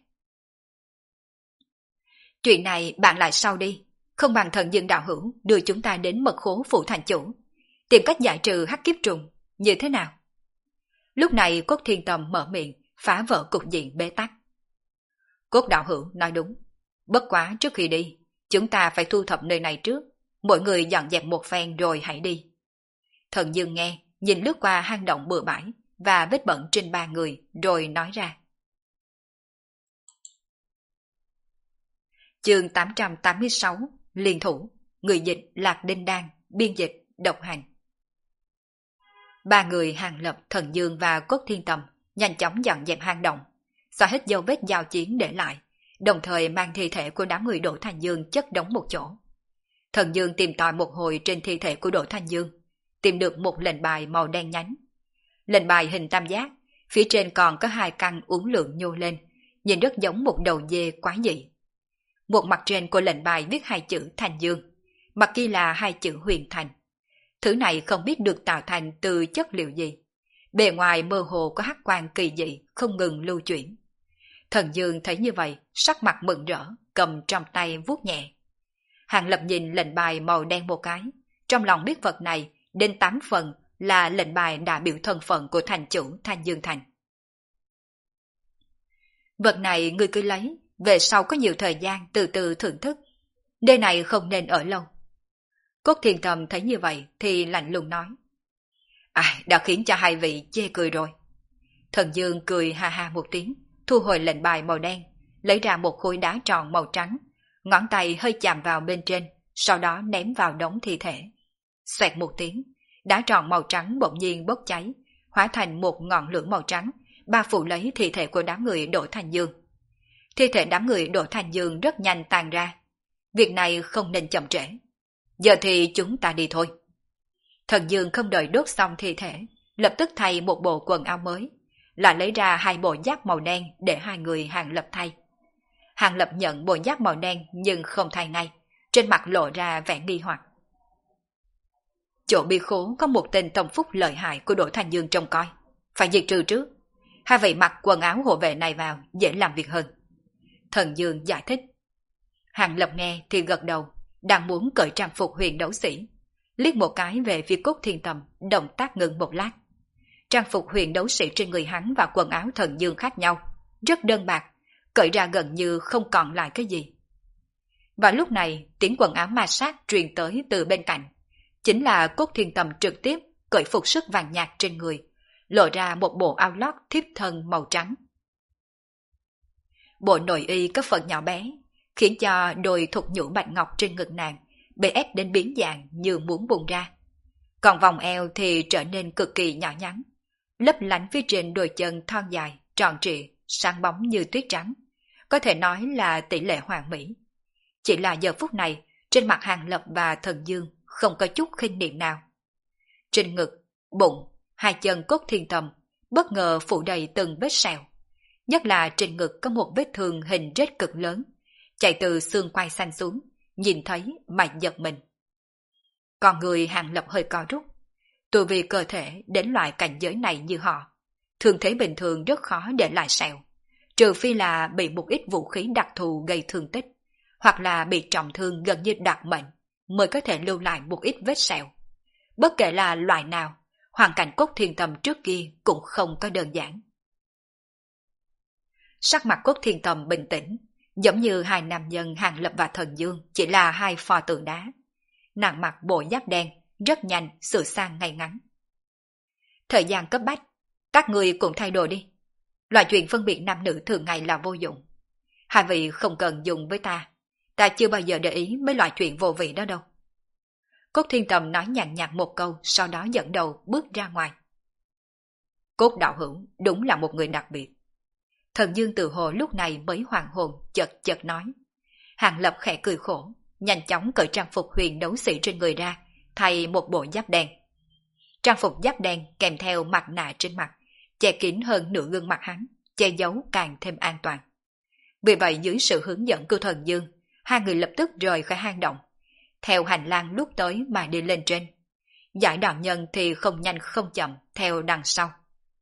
Chuyện này bạn lại sau đi, không bằng Thần Dương đạo hữu đưa chúng ta đến mật khố phủ thành chủ, tìm cách giải trừ hắc kiếp trùng, như thế nào? Lúc này Cốt Thiên Tầm mở miệng, phá vỡ cục diện bế tắc. Cốt đạo hữu nói đúng, bất quá trước khi đi, chúng ta phải thu thập nơi này trước, mỗi người dọn dẹp một phen rồi hãy đi. Thần Dương nghe, nhìn lướt qua hang động bừa bãi và vết bẩn trên ba người, rồi nói ra. Chương 886, Liên thủ, người dịch Lạc Đinh Đan, biên dịch Độc Hành. Ba người Hàng Lập, Thần Dương và Cốt Thiên Tầm nhanh chóng dọn dẹp hang động, xóa hết dấu vết giao chiến để lại, đồng thời mang thi thể của đám người Đỗ Thành Dương chất đống một chỗ. Thần Dương tìm tòi một hồi trên thi thể của Đỗ Thành Dương, tìm được một lệnh bài màu đen nhánh. Lệnh bài hình tam giác, phía trên còn có hai căn uốn lượn nhô lên, nhìn rất giống một đầu dê quái dị. Một mặt trên của lệnh bài viết hai chữ Thành Dương, mặt kia là hai chữ Huyền Thành. Thứ này không biết được tạo thành từ chất liệu gì. Bề ngoài mơ hồ có hắc quang kỳ dị, không ngừng lưu chuyển. Thần Dương thấy như vậy, sắc mặt mừng rỡ, cầm trong tay vuốt nhẹ. Hàng Lập nhìn lệnh bài màu đen một cái, trong lòng biết vật này đến 8 phần là lệnh bài đã biểu thân phận của thành chủ Thanh Dương Thành. Vật này ngươi cứ lấy, về sau có nhiều thời gian từ từ thưởng thức. Nơi này không nên ở lâu. Cốt Thiên Tầm thấy như vậy thì lạnh lùng nói. Đã khiến cho hai vị chê cười rồi. Thần Dương cười ha ha một tiếng, thu hồi lệnh bài màu đen, lấy ra một khối đá tròn màu trắng, ngón tay hơi chạm vào bên trên, sau đó ném vào đống thi thể. Xoẹt một tiếng, đá tròn màu trắng bỗng nhiên bốc cháy, hóa thành một ngọn lửa màu trắng, bao phủ lấy thi thể của đám người Đỗ Thành Dương. Thi thể đám người Đỗ Thành Dương rất nhanh tàn ra. Việc này không nên chậm trễ. Giờ thì chúng ta đi thôi. Thần Dương không đợi đốt xong thi thể, lập tức thay một bộ quần áo mới, lại lấy ra hai bộ giáp màu đen để hai người Hàng Lập thay. Hàng Lập nhận bộ giáp màu đen nhưng không thay ngay, trên mặt lộ ra vẻ nghi hoặc. Chỗ bi khố có một tên tổng phúc lợi hại của Đỗ Thành Dương trông coi, phải diệt trừ trước. Hai vị mặc quần áo hộ vệ này vào dễ làm việc hơn. Thần Dương giải thích. Hàng Lập nghe thì gật đầu, đang muốn cởi trang phục huyền đấu sĩ, liếc một cái về phía Cốt Thiên Tầm, động tác ngừng một lát. Trang phục huyền đấu sĩ trên người hắn và quần áo Thần Dương khác nhau, rất đơn bạc, cởi ra gần như không còn lại cái gì. Và lúc này tiếng quần áo ma sát truyền tới từ bên cạnh, chính là Cốt Thiên Tầm trực tiếp cởi phục sức vàng nhạt trên người, lộ ra một bộ áo lót thiếp thân màu trắng. Bộ nội y có phần nhỏ bé, khiến cho đôi thục nhũ bạch ngọc trên ngực nàng bị ép đến biến dạng như muốn bung ra. Còn vòng eo thì trở nên cực kỳ nhỏ nhắn, lấp lánh phía trên đôi chân thon dài, tròn trịa, sáng bóng như tuyết trắng, có thể nói là tỷ lệ hoàn mỹ. Chỉ là giờ phút này, trên mặt Hàng Lập và Thần Dương không có chút khinh niệm nào. Trên ngực, bụng, hai chân Cốt Thiên Tầm bất ngờ phủ đầy từng vết sẹo, nhất là trên ngực có một vết thương hình rết cực lớn, chạy từ xương quai xanh xuống, nhìn thấy mà giật mình. Còn người Hàng Lập hơi co rút. Tu vì cơ thể đến loại cảnh giới này như họ, thường thế bình thường rất khó để lại sẹo, trừ phi là bị một ít vũ khí đặc thù gây thương tích, hoặc là bị trọng thương gần như đặc mệnh, mới có thể lưu lại một ít vết sẹo. Bất kể là loại nào, hoàn cảnh Cốt Thiên Tầm trước kia cũng không có đơn giản. Sắc mặt Cốt Thiên Tầm bình tĩnh, giống như hai nam nhân Hàng Lập và Thần Dương chỉ là hai pho tượng đá. Nàng mặc bộ giáp đen, rất nhanh sửa sang ngay ngắn. Thời gian cấp bách, các người cùng thay đổi đi. Loại chuyện phân biệt nam nữ thường ngày là vô dụng. Hai vị không cần dùng với ta chưa bao giờ để ý mấy loại chuyện vô vị đó đâu. Cốt Thiên Tầm nói nhàn nhạt một câu, sau đó dẫn đầu bước ra ngoài. Cốt đạo hữu đúng là một người đặc biệt. Thần Dương tự hồ lúc này mới hoàn hồn, chợt chợt nói. Hàng Lập khẽ cười khổ, nhanh chóng cởi trang phục huyền đấu sĩ trên người ra, thay một bộ giáp đen. Trang phục giáp đen kèm theo mặt nạ trên mặt, che kín hơn nửa gương mặt hắn, che giấu càng thêm an toàn. Vì vậy dưới sự hướng dẫn của Thần Dương, hai người lập tức rời khỏi hang động, theo hành lang lúc tới mà đi lên trên. Giải đạo nhân thì không nhanh không chậm theo đằng sau.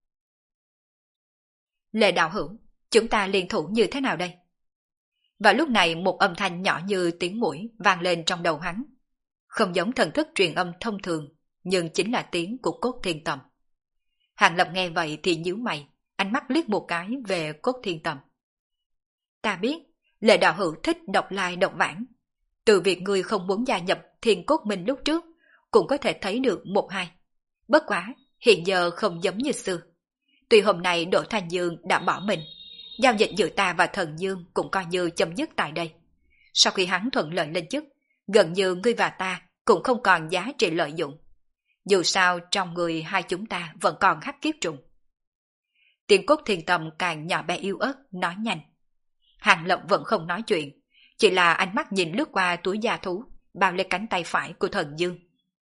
Lệ đạo hữu, chúng ta liên thủ như thế nào đây? Và lúc này một âm thanh nhỏ như tiếng mũi vang lên trong đầu hắn. Không giống thần thức truyền âm thông thường, nhưng chính là tiếng của Cốt Thiên Tầm. Hàng Lập nghe vậy thì nhíu mày, ánh mắt liếc một cái về Cốt Thiên Tầm. Ta biết, Lệ đạo hữu thích độc lai độc vãng. Từ việc ngươi không muốn gia nhập Thiên Cốt Minh lúc trước, cũng có thể thấy được một hai. Bất quá, hiện giờ không giống như xưa. Tuy hôm nay Đỗ Thanh Dương đã bỏ mình, giao dịch giữa ta và Thần Dương cũng coi như chấm dứt tại đây. Sau khi hắn thuận lợi lên chức, gần như ngươi và ta cũng không còn giá trị lợi dụng. Dù sao trong người hai chúng ta vẫn còn hắc kiếp trùng. Tiếng Cốt Thiên Tầm càng nhỏ bé yếu ớt, nói nhanh. Hàng Lập vẫn không nói chuyện, chỉ là ánh mắt nhìn lướt qua túi da thú, bao lấy cánh tay phải của Thần Dương.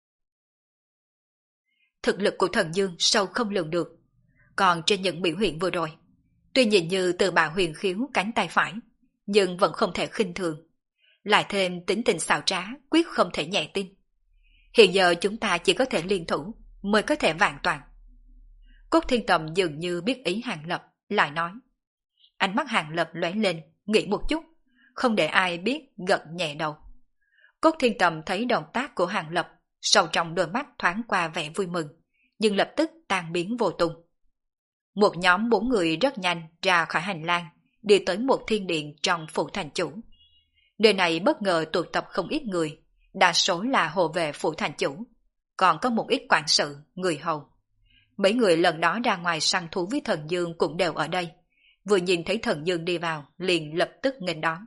Thực lực của Thần Dương sâu không lường được, còn trên những biểu hiện vừa rồi, tuy nhìn như từ bà huyền khiếu cánh tay phải, nhưng vẫn không thể khinh thường. Lại thêm tính tình xảo trá, quyết không thể nhẹ tin. Hiện giờ chúng ta chỉ có thể liên thủ, mới có thể vạn toàn. Cốt Thiên Tầm dường như biết ý Hàng Lập, lại nói. Ánh mắt Hàng Lập lóe lên, nghĩ một chút, không để ai biết gật nhẹ đầu. Cốt Thiên Tầm thấy động tác của Hàng Lập, sâu trong đôi mắt thoáng qua vẻ vui mừng, nhưng lập tức tan biến vô tung. Một nhóm 4 người rất nhanh ra khỏi hành lang, đi tới một thiên điện trong phủ thành chủ. Nơi này bất ngờ tụ tập không ít người, đa số là hộ vệ phủ thành chủ, còn có một ít quản sự, người hầu. Mấy người lần đó ra ngoài săn thú với Thần Dương cũng đều ở đây, vừa nhìn thấy Thần Dương đi vào, liền lập tức nghênh đón.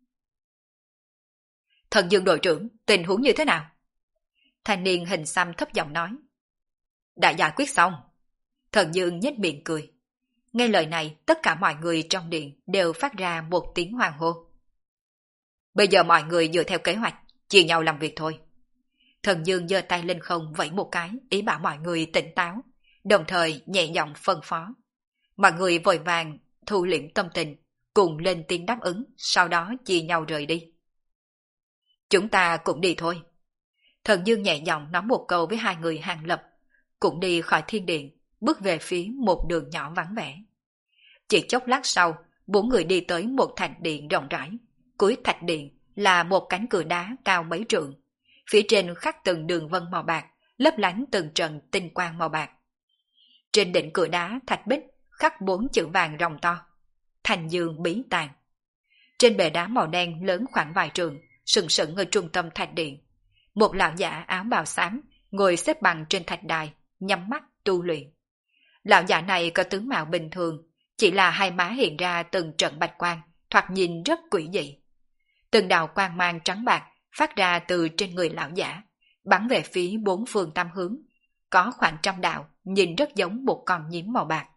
Thần Dương đội trưởng, tình huống như thế nào? Thanh niên hình xăm thấp giọng nói. Đã giải quyết xong. Thần Dương nhếch miệng cười. Nghe lời này, tất cả mọi người trong điện đều phát ra một tiếng hoan hô. Bây giờ mọi người dựa theo kế hoạch, chia nhau làm việc thôi. Thần Dương giơ tay lên không vẫy một cái, ý bảo mọi người tỉnh táo, đồng thời nhẹ giọng phân phó. Mọi người vội vàng thu liễm tâm tình, cùng lên tiếng đáp ứng, sau đó chia nhau rời đi. Chúng ta cũng đi thôi. Thần Dương nhẹ giọng nói một câu với hai người Hàng Lập, cũng đi khỏi thiên điện, bước về phía một đường nhỏ vắng vẻ. Chỉ chốc lát sau, 4 người đi tới một thạch điện rộng rãi. Cuối thạch điện là một cánh cửa đá cao mấy trượng. Phía trên khắc từng đường vân màu bạc, lấp lánh từng trận tinh quang màu bạc. Trên đỉnh cửa đá thạch bích khắc 4 chữ vàng ròng to. Thành Dương bí tàng. Trên bệ đá màu đen lớn khoảng vài trượng, sừng sững ở trung tâm thạch điện. Một lão giả áo bào xám ngồi xếp bằng trên thạch đài, nhắm mắt tu luyện. Lão giả này có tướng mạo bình thường, chỉ là hai má hiện ra từng trận bạch quang, thoạt nhìn rất quỷ dị. Từng đạo quang mang trắng bạc phát ra từ trên người lão giả, bắn về phía 4 phương tám hướng, có khoảng 100 đạo, nhìn rất giống một con nhím màu bạc.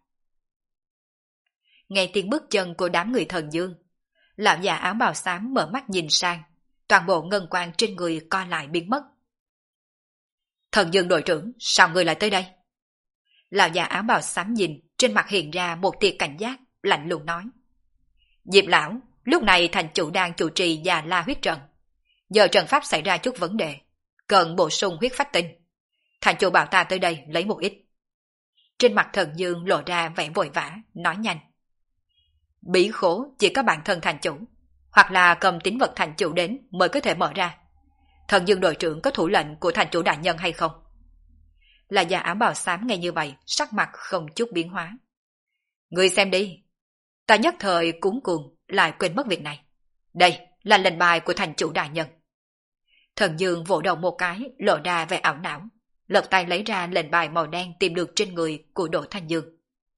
Nghe tiếng bước chân của đám người Thần Dương, lão già áo bào xám mở mắt nhìn sang, toàn bộ ngân quang trên người co lại biến mất. Thần Dương đội trưởng, sao ngươi lại tới đây? Lão già áo bào xám nhìn, trên mặt hiện ra một tia cảnh giác, lạnh lùng nói. Diệp lão, lúc này thành chủ đang chủ trì Già La huyết trận. Giờ trận pháp xảy ra chút vấn đề, cần bổ sung huyết phách tinh. Thành chủ bảo ta tới đây lấy một ít. Trên mặt Thần Dương lộ ra vẻ vội vã, nói nhanh. Bí khố chỉ có bản thân thành chủ, hoặc là cầm tín vật thành chủ đến mới có thể mở ra. Thần Dương đội trưởng có thủ lệnh của thành chủ đại nhân hay không? Là già áo bào xám nghe như vậy, sắc mặt không chút biến hóa. Ngươi xem đi, ta nhất thời cuống cuồng lại quên mất việc này. Đây là lệnh bài của thành chủ đại nhân. Thần Dương vỗ đầu một cái, lộ ra vẻ ảo não, lật tay lấy ra lệnh bài màu đen tìm được trên người của Đỗ Thanh Dương.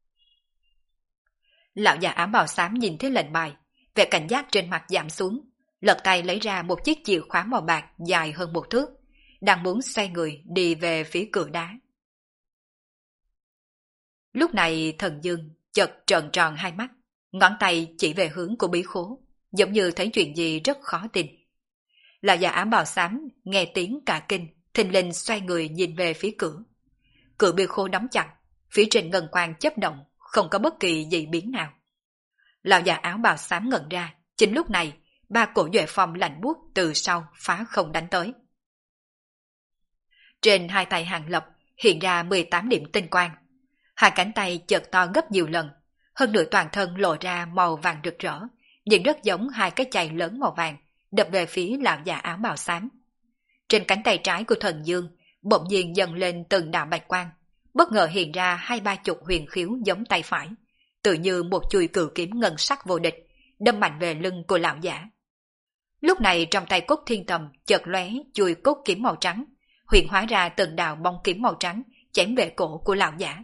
Lão già áo bào xám nhìn thấy lệnh bài, vẻ cảnh giác trên mặt giảm xuống, lật tay lấy ra một chiếc chìa khóa màu bạc dài hơn 1 thước, đang muốn xoay người đi về phía cửa đá. Lúc này Thần Dương chợt trợn tròn hai mắt, ngón tay chỉ về hướng của bí khố, giống như thấy chuyện gì rất khó tin. Lão già áo bào xám nghe tiếng cả kinh, thình lình xoay người nhìn về phía cửa. Cửa bí khố đóng chặt, phía trên ngân quang chớp động, không có bất kỳ dị biến nào. Lão già áo bào xám ngẩn ra, chính lúc này, 3 cổ duệ phong lạnh buốt từ sau phá không đánh tới. Trên hai tay Hàng Lập hiện ra 18 điểm tinh quang. Hai cánh tay chợt to gấp nhiều lần, hơn nữa toàn thân lộ ra màu vàng rực rỡ, nhưng rất giống hai cái chày lớn màu vàng, đập về phía lão già áo bào xám. Trên cánh tay trái của Thần Dương, bỗng nhiên dần lên từng đạo bạch quang, bất ngờ hiện ra 20-30 huyền khiếu giống tay phải, tự như một chuôi cự kiếm ngân sắc vô địch, đâm mạnh về lưng của lão giả. Lúc này trong tay Cốt Thiên Tầm chợt lóe chuôi cốt kiếm màu trắng, hiện hóa ra từng đạo bóng kiếm màu trắng chém về cổ của lão giả.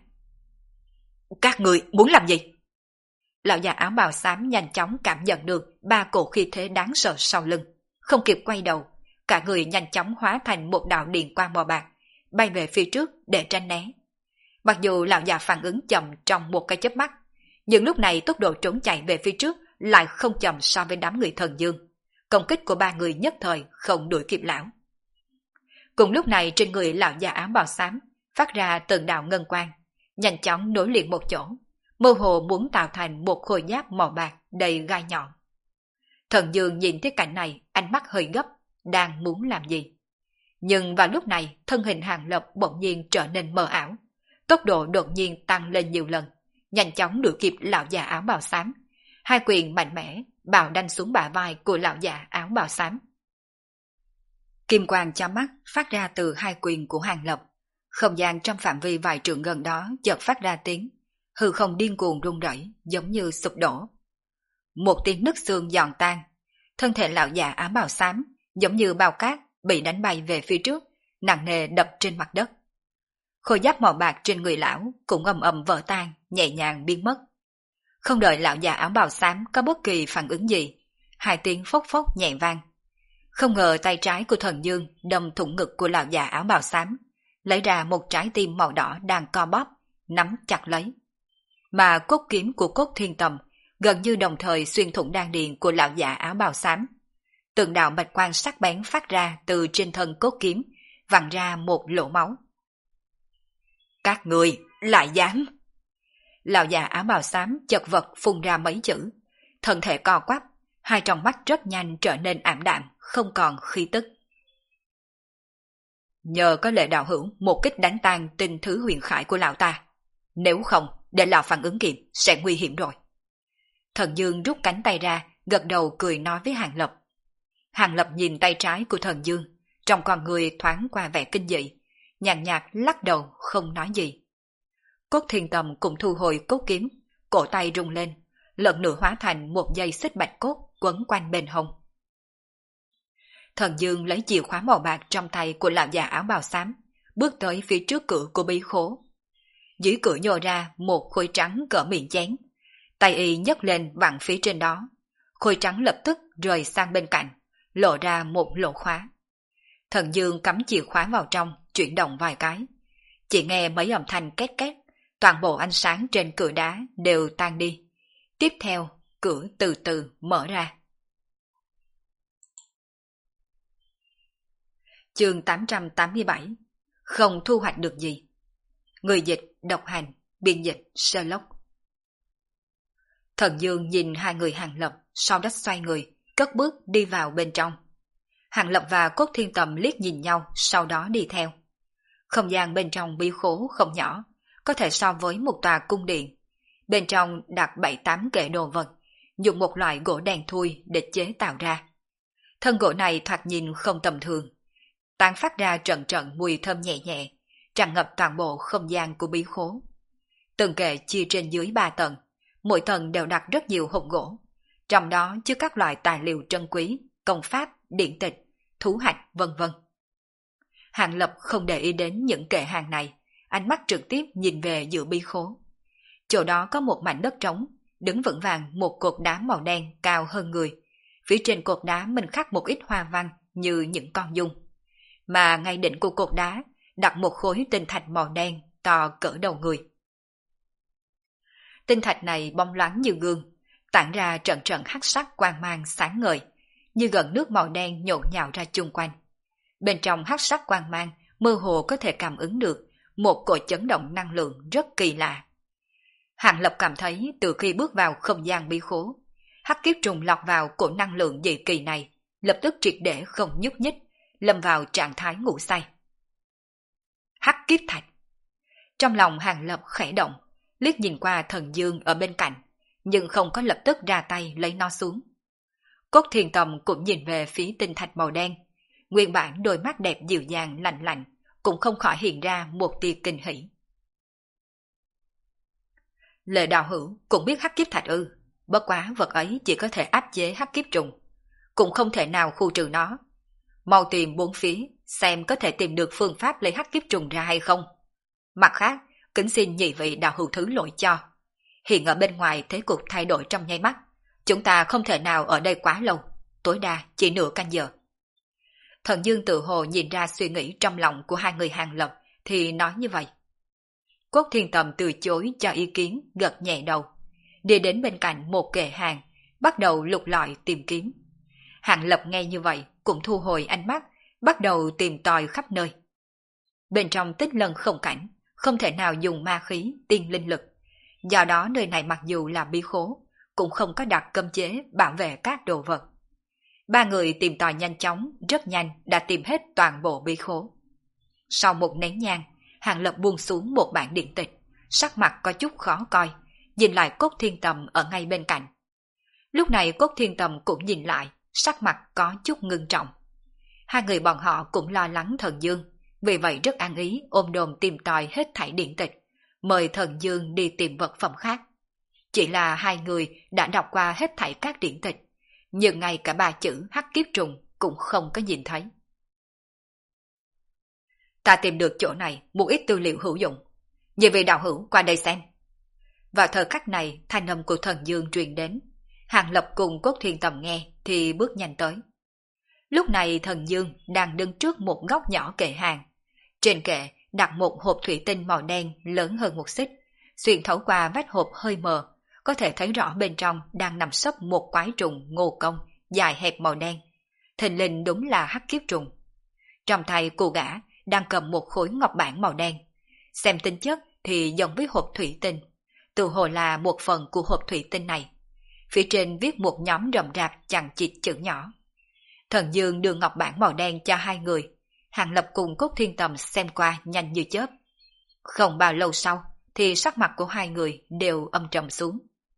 Các người muốn làm gì? Lão già áo bào xám nhanh chóng cảm nhận được 3 cổ khí thế đáng sợ sau lưng, không kịp quay đầu, cả người nhanh chóng hóa thành một đạo điện quang màu bạc, bay về phía trước để tránh né. Mặc dù lão già phản ứng chậm trong một cái chớp mắt, nhưng lúc này tốc độ trốn chạy về phía trước lại không chậm so với đám người Thần Dương. Công kích của 3 người nhất thời không đuổi kịp lão. Cùng lúc này trên người lão già áo bào xám phát ra từng đạo ngân quang, nhanh chóng nối liền một chỗ, mơ hồ muốn tạo thành một khôi giáp màu bạc đầy gai nhọn. Thần Dương nhìn thấy cảnh này, ánh mắt hơi gấp, đang muốn làm gì. Nhưng vào lúc này, thân hình Hàng Lập bỗng nhiên trở nên mờ ảo, tốc độ đột nhiên tăng lên nhiều lần, nhanh chóng đuổi kịp lão già áo bào xám. Hai quyền mạnh mẽ bào đanh xuống bả vai của lão già áo bào xám. Kim quang chói mắt phát ra từ hai quyền của Hàng Lập. Không gian trong phạm vi vài trượng gần đó chợt phát ra tiếng, hư không điên cuồng rung rẩy, giống như sụp đổ. Một tiếng nứt xương giòn tan, thân thể lão già áo bào xám giống như bao cát bị đánh bay về phía trước, nặng nề đập trên mặt đất. Khôi giáp màu bạc trên người lão cũng ầm ầm vỡ tan, nhẹ nhàng biến mất. Không đợi lão già áo bào xám có bất kỳ phản ứng gì, hai tiếng phốc phốc nhẹ vang. Không ngờ tay trái của Thần Dương đâm thủng ngực của lão già áo bào xám, lấy ra một trái tim màu đỏ đang co bóp, nắm chặt lấy. Mà cốt kiếm của Cốt Thiên Tầm gần như đồng thời xuyên thủng đan điền của lão già áo bào xám. Từng đạo bạch quang sắc bén phát ra từ trên thân cốt kiếm, vặn ra một lỗ máu. Các người lại dám! Lão già áo bào xám chật vật phun ra mấy chữ, thân thể co quắp, hai tròng mắt rất nhanh trở nên ảm đạm, không còn khí tức. Nhờ có Lệ đạo hữu một kích đánh tan tinh thứ huyền khải của lão ta, nếu không để lão phản ứng kịp sẽ nguy hiểm rồi. Thần Dương rút cánh tay ra, gật đầu cười nói với Hàng Lập. Hàng Lập nhìn tay trái của Thần Dương, trong con người thoáng qua vẻ kinh dị, nhàn nhạt lắc đầu không nói gì. Cốt Thiên Tầm cũng thu hồi cốt kiếm, cổ tay rung lên, lần nữa hóa thành một dây xích bạch cốt quấn quanh bên hông. Thần Dương lấy chìa khóa màu bạc trong tay của lão già áo bào xám, bước tới phía trước cửa của bí khố. Dưới cửa nhô ra một khối trắng cỡ miệng chén, tay y nhấc lên vặn phía trên đó, khối trắng lập tức rời sang bên cạnh, lộ ra một lỗ khóa. Thần Dương cắm chìa khóa vào trong, chuyển động vài cái, chỉ nghe mấy âm thanh két két, toàn bộ ánh sáng trên cửa đá đều tan đi. Tiếp theo, cửa từ từ mở ra. Chương 887. Không thu hoạch được gì. Người dịch, độc hành, biên dịch, Sherlock. Thần Dương nhìn hai người Hàng Lập, sau đó xoay người, cất bước đi vào bên trong. Hàng Lập và Cốt Thiên Tầm liếc nhìn nhau, sau đó đi theo. Không gian bên trong bí khố không nhỏ, có thể so với một tòa cung điện. Bên trong đặt 7-8 kệ đồ vật, dùng một loại gỗ đen thui để chế tạo ra. Thân gỗ này thoạt nhìn không tầm thường, tán phát ra trận trận mùi thơm nhẹ nhẹ, tràn ngập toàn bộ không gian của bí khố. Từng kệ chia trên dưới 3 tầng, mỗi tầng đều đặt rất nhiều hộp gỗ, trong đó chứa các loại tài liệu trân quý, công pháp, điển tịch, thú hạch, vân vân. Hàng Lập không để ý đến những kệ hàng này, ánh mắt trực tiếp nhìn về giữa bí khố. Chỗ đó có một mảnh đất trống, đứng vững vàng một cột đá màu đen cao hơn người. Phía trên cột đá mình khắc một ít hoa văn như những con giun. Mà ngay đỉnh của cột đá đặt một khối tinh thạch màu đen to cỡ đầu người. Tinh thạch này bóng loáng như gương, tản ra trận trận hắc sắc quang mang sáng ngời, như gần nước màu đen nhộn nhạo ra chung quanh. Bên trong hắc sắc quang mang, mơ hồ có thể cảm ứng được một cỗ chấn động năng lượng rất kỳ lạ. Hàng Lập cảm thấy từ khi bước vào không gian bí khố, hắc kiếp trùng lọt vào cỗ năng lượng dị kỳ này, lập tức triệt để không nhúc nhích, lâm vào trạng thái ngủ say. Hắc kiếp thạch. Trong lòng Hàng Lập khẽ động, liếc nhìn qua Thần Dương ở bên cạnh, nhưng không có lập tức ra tay lấy nó xuống. Cốt Thiên Tầm cũng nhìn về phía tinh thạch màu đen, nguyên bản đôi mắt đẹp dịu dàng lạnh lạnh, cũng không khỏi hiện ra một tia kinh hỉ. Lệ đạo hữu cũng biết hắc kiếp thạch ư? Bất quá vật ấy chỉ có thể áp chế hắc kiếp trùng, cũng không thể nào khu trừ nó. Mau tìm bốn phía, xem có thể tìm được phương pháp lấy hắc kiếp trùng ra hay không. Mặt khác, kính xin nhị vị đạo hữu thứ lỗi cho. Hiện ở bên ngoài thế cục thay đổi trong nháy mắt, chúng ta không thể nào ở đây quá lâu, tối đa chỉ nửa canh giờ. Thần Dương tự hồ nhìn ra suy nghĩ trong lòng của hai người Hàng Lập thì nói như vậy. Cốt Thiên Tầm từ chối cho ý kiến, gật nhẹ đầu, đi đến bên cạnh một kệ hàng, bắt đầu lục lọi tìm kiếm. Hàng Lập nghe như vậy cũng thu hồi ánh mắt, bắt đầu tìm tòi khắp nơi. Bên trong Tích Lân không cảnh, không thể nào dùng ma khí, tiên linh lực. Do đó nơi này mặc dù là bí khố, cũng không có đặt cấm chế bảo vệ các đồ vật. Ba người tìm tòi nhanh chóng, rất nhanh đã tìm hết toàn bộ bí khố. Sau một nén nhang, Hàng Lập buông xuống một bản điện tịch, sắc mặt có chút khó coi, nhìn lại Cốt Thiên Tầm ở ngay bên cạnh. Lúc này Cốt Thiên Tầm cũng nhìn lại, sắc mặt có chút ngưng trọng. Hai người bọn họ cũng lo lắng Thần Dương, vì vậy rất an ý ôm đồm tìm tòi hết thảy điện tịch, mời Thần Dương đi tìm vật phẩm khác. Chỉ là hai người đã đọc qua hết thảy các điện tịch, nhưng ngay cả ba chữ hắc kiếp trùng cũng không có nhìn thấy. Ta tìm được chỗ này một ít tư liệu hữu dụng, nhị vị đạo hữu qua đây xem. Vào thời khắc này, thanh âm của Thần Dương truyền đến. Hàng Lập cùng Cốt Thiên Tầm nghe thì bước nhanh tới. Lúc này Thần Dương đang đứng trước một góc nhỏ kệ hàng. Trên kệ đặt một hộp thủy tinh màu đen lớn hơn một xích, xuyên thấu qua vách hộp hơi mờ, có thể thấy rõ bên trong đang nằm sấp một quái trùng ngô công dài hẹp màu đen. Thình lình đúng là hắc kiếp trùng. Trong tay cô gã đang cầm một khối ngọc bản màu đen, xem tính chất thì giống với hộp thủy tinh, tự hồ là một phần của hộp thủy tinh này. Phía trên viết một nhóm rậm rạp chằng chịt chữ nhỏ. Thần Dương đưa ngọc bản màu đen cho hai người. Hàng Lập cùng Cốt Thiên Tầm xem qua nhanh như chớp. Không bao lâu sau thì sắc mặt của hai người đều âm trầm xuống.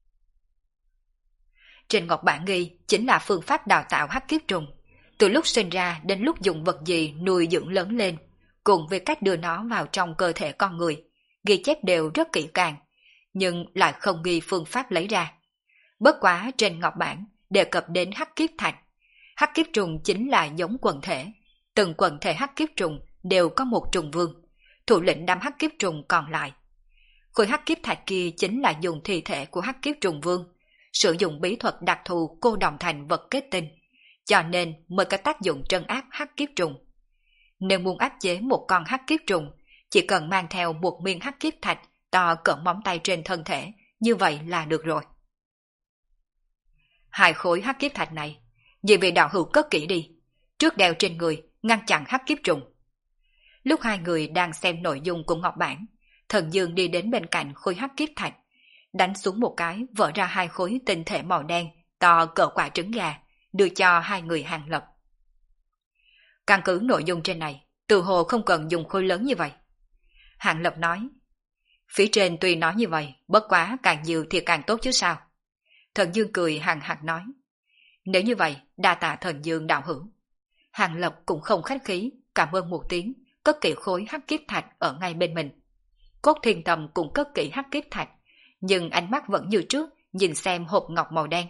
Trên ngọc bản ghi chính là phương pháp đào tạo hắc kiếp trùng, từ lúc sinh ra đến lúc dùng vật gì nuôi dưỡng lớn lên, cùng với cách đưa nó vào trong cơ thể con người, ghi chép đều rất kỹ càng, nhưng lại không ghi phương pháp lấy ra. Bất quá trên ngọc bản đề cập đến hắc kiếp thạch. Hắc kiếp trùng chính là giống quần thể, từng quần thể hắc kiếp trùng đều có một trùng vương, thủ lĩnh đám hắc kiếp trùng còn lại. Khối hắc kiếp thạch kia chính là dùng thi thể của hắc kiếp trùng vương, sử dụng bí thuật đặc thù cô đồng thành vật kết tinh, cho nên mới có tác dụng trấn áp hắc kiếp trùng. Nếu muốn áp chế một con hắc kiếp trùng, chỉ cần mang theo một miếng hắc kiếp thạch to cỡ móng tay trên thân thể, như vậy là được rồi. Hai khối hắc kiếp thạch này, vì vị đạo hữu cất kỹ đi, trước đeo trên người, ngăn chặn hắc kiếp trùng. Lúc hai người đang xem nội dung của ngọc bản, Thần Dương đi đến bên cạnh khối hắc kiếp thạch, đánh xuống một cái vỡ ra hai khối tinh thể màu đen to cỡ quả trứng gà, đưa cho hai người Hàng Lập. Căn cứ nội dung trên này, tự hồ không cần dùng khối lớn như vậy. Hàng Lập nói, phía trên tuy nói như vậy, bất quá càng nhiều thì càng tốt chứ sao. Thần Dương cười hằng hằng nói, nếu như vậy, đa tạ Thần Dương đạo hữu. Hàng Lập cũng không khách khí, cảm ơn một tiếng, cất kỹ khối hắc kiếp thạch ở ngay bên mình. Cốt Thiên Tầm cũng cất kỹ hắc kiếp thạch, nhưng ánh mắt vẫn như trước, nhìn xem hộp ngọc màu đen.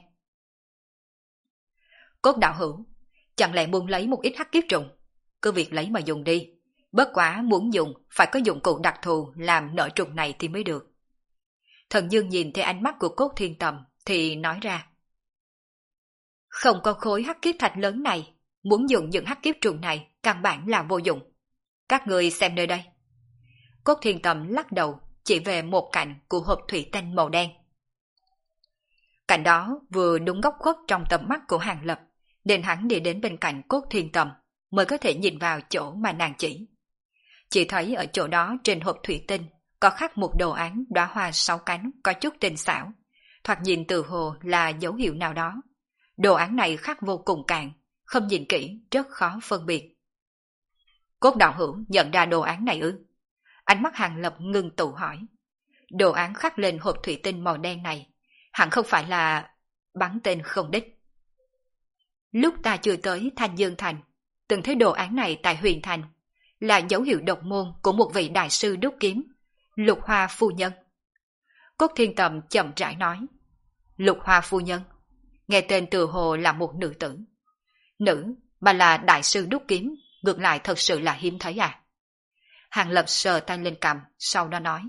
Cốt đạo hữu, chẳng lẽ muốn lấy một ít hắc kiếp trùng? Cứ việc lấy mà dùng đi. Bất quá muốn dùng, phải có dụng cụ đặc thù làm nở trùng này thì mới được. Thần Dương nhìn thấy ánh mắt của Cốt Thiên Tầm thì nói ra. Không có khối hắc kiếp thạch lớn này, muốn dùng những hắc kiếp trùng này căn bản là vô dụng. Các người xem nơi đây. Cốt Thiên Tầm lắc đầu, chỉ về một cạnh của hộp thủy tinh màu đen. Cạnh đó vừa đúng góc khuất trong tầm mắt của Hàng Lập, nên hắn đi đến bên cạnh Cốt Thiên Tầm mới có thể nhìn vào chỗ mà nàng chỉ. Chỉ thấy ở chỗ đó trên hộp thủy tinh có khắc một đồ án đóa hoa 6 cánh có chút tinh xảo, thoạt nhìn từ hồ là dấu hiệu nào đó. Đồ án này khắc vô cùng cạn, không nhìn kỹ rất khó phân biệt. Cốt đạo hữu nhận ra đồ án này ư? Ánh mắt Hàng Lập ngưng tụ hỏi. Đồ án khắc lên hộp thủy tinh màu đen này, hẳn không phải là bắn tên không đích. Lúc ta chưa tới Thanh Dương Thành, từng thấy đồ án này tại Huyền Thành, là dấu hiệu độc môn của một vị đại sư đúc kiếm, Lục Hoa phu nhân. Cốt Thiên Tầm chậm rãi nói. Lục Hoa phu nhân, nghe tên từ hồ là một nữ tử. Nữ mà là đại sư đúc kiếm, ngược lại thật sự là hiếm thấy à? Hàng Lập sờ tay lên cằm, sau đó nói.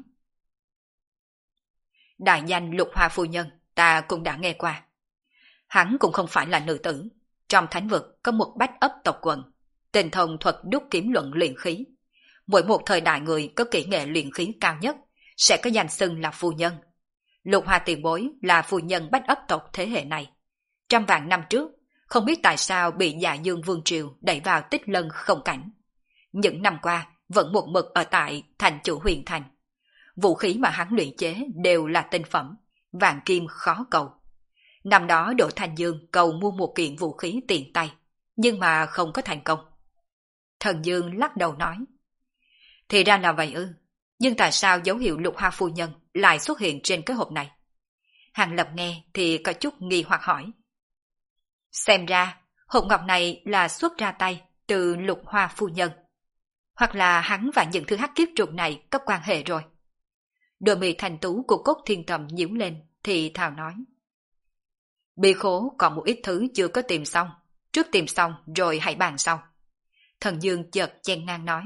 Đại danh Lục Hoa phu nhân, ta cũng đã nghe qua. Hắn cũng không phải là nữ tử. Trong thánh vực có một bách ấp tộc quần, tinh thông thuật đúc kiếm luận luyện khí. Mỗi một thời đại người có kỹ nghệ luyện khí cao nhất sẽ có danh xưng là phu nhân. Lục Hoa tiền bối là phu nhân bách ấp tộc thế hệ này. Trăm vạn năm trước, không biết tại sao bị Dạ Dương Vương Triều đẩy vào Tích Lân không cảnh. Những năm qua vẫn một mực ở tại thành chủ Huyền Thành. Vũ khí mà hắn luyện chế đều là tinh phẩm, vàng kim khó cầu. Năm đó Đỗ Thanh Dương cầu mua một kiện vũ khí tiện tay, nhưng mà không có thành công. Thần Dương lắc đầu nói. Thì ra là vậy ư, nhưng tại sao dấu hiệu Lục Hoa phu nhân lại xuất hiện trên cái hộp này? Hàng Lập nghe thì có chút nghi hoặc hỏi. Xem ra, hộp ngọc này là xuất ra tay từ Lục Hoa phu nhân. Hoặc là hắn và những thứ hắc kiếp trùng này có quan hệ rồi. Đôi mi thành tú của Cốt Thiên Tầm nhíu lên thì thào nói. Bi khố còn một ít thứ chưa có tìm xong, trước tìm xong rồi hãy bàn sau. Thần Dương chợt chen ngang nói.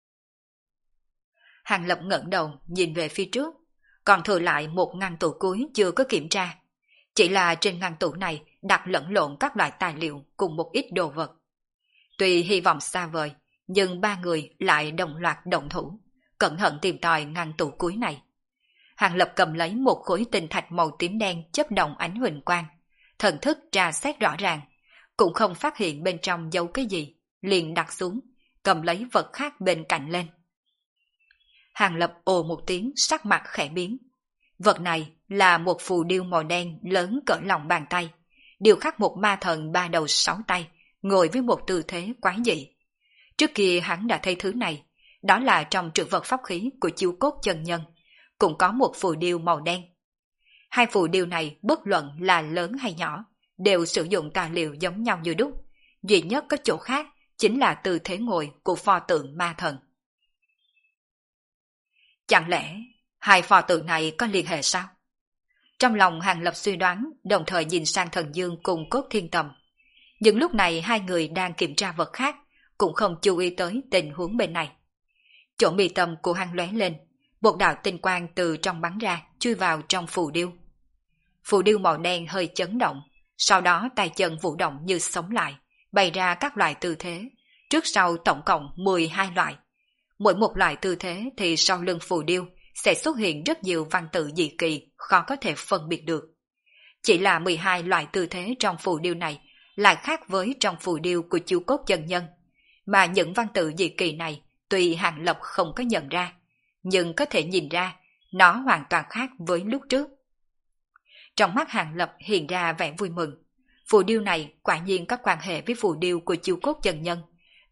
Hàng Lập ngẩng đầu nhìn về phía trước, còn thừa lại một ngăn tủ cuối chưa có kiểm tra. Chỉ là trên ngăn tủ này đặt lẫn lộn các loại tài liệu cùng một ít đồ vật. Tuy hy vọng xa vời, nhưng ba người lại đồng loạt động thủ, cẩn thận tìm tòi ngăn tủ cuối này. Hàng Lập cầm lấy một khối tinh thạch màu tím đen chớp động ánh huỳnh quang, thần thức tra xét rõ ràng, cũng không phát hiện bên trong giấu cái gì, liền đặt xuống, cầm lấy vật khác bên cạnh lên. Hàng Lập ồ một tiếng, sắc mặt khẽ biến. Vật này là một phù điêu màu đen lớn cỡ lòng bàn tay, điêu khắc một ma thần 3 đầu 6 tay, ngồi với một tư thế quái dị. Trước kia hắn đã thấy thứ này, đó là trong trữ vật pháp khí của Chiêu Cốt chân nhân, cũng có một phù điêu màu đen. Hai phù điêu này bất luận là lớn hay nhỏ, đều sử dụng tài liệu giống nhau như đúc, duy nhất có chỗ khác chính là tư thế ngồi của pho tượng ma thần. Chẳng lẽ hai pho tượng này có liên hệ sao? Trong lòng Hàng Lập suy đoán, đồng thời nhìn sang Thần Dương cùng Cốt Thiên Tầm. Nhưng lúc này hai người đang kiểm tra vật khác, cũng không chú ý tới tình huống bên này. Chỗ mi tâm của hắn lóe lên, một đạo tinh quang từ trong bắn ra, chui vào trong phù điêu. Phù điêu màu đen hơi chấn động, sau đó tay chân vũ động như sống lại, bày ra các loại tư thế, trước sau tổng cộng 12 loại. Mỗi một loại tư thế thì sau lưng phù điêu sẽ xuất hiện rất nhiều văn tự dị kỳ, khó có thể phân biệt được. Chỉ là 12 loại tư thế trong phù điêu này lại khác với trong phù điêu của Chiêu Cốt chân nhân, mà những văn tự dị kỳ này tuy Hàng Lập không có nhận ra, nhưng có thể nhìn ra nó hoàn toàn khác với lúc trước. Trong mắt Hàng Lập hiện ra vẻ vui mừng. Phù điêu này quả nhiên có quan hệ với phù điêu của Chiêu Cốt chân nhân,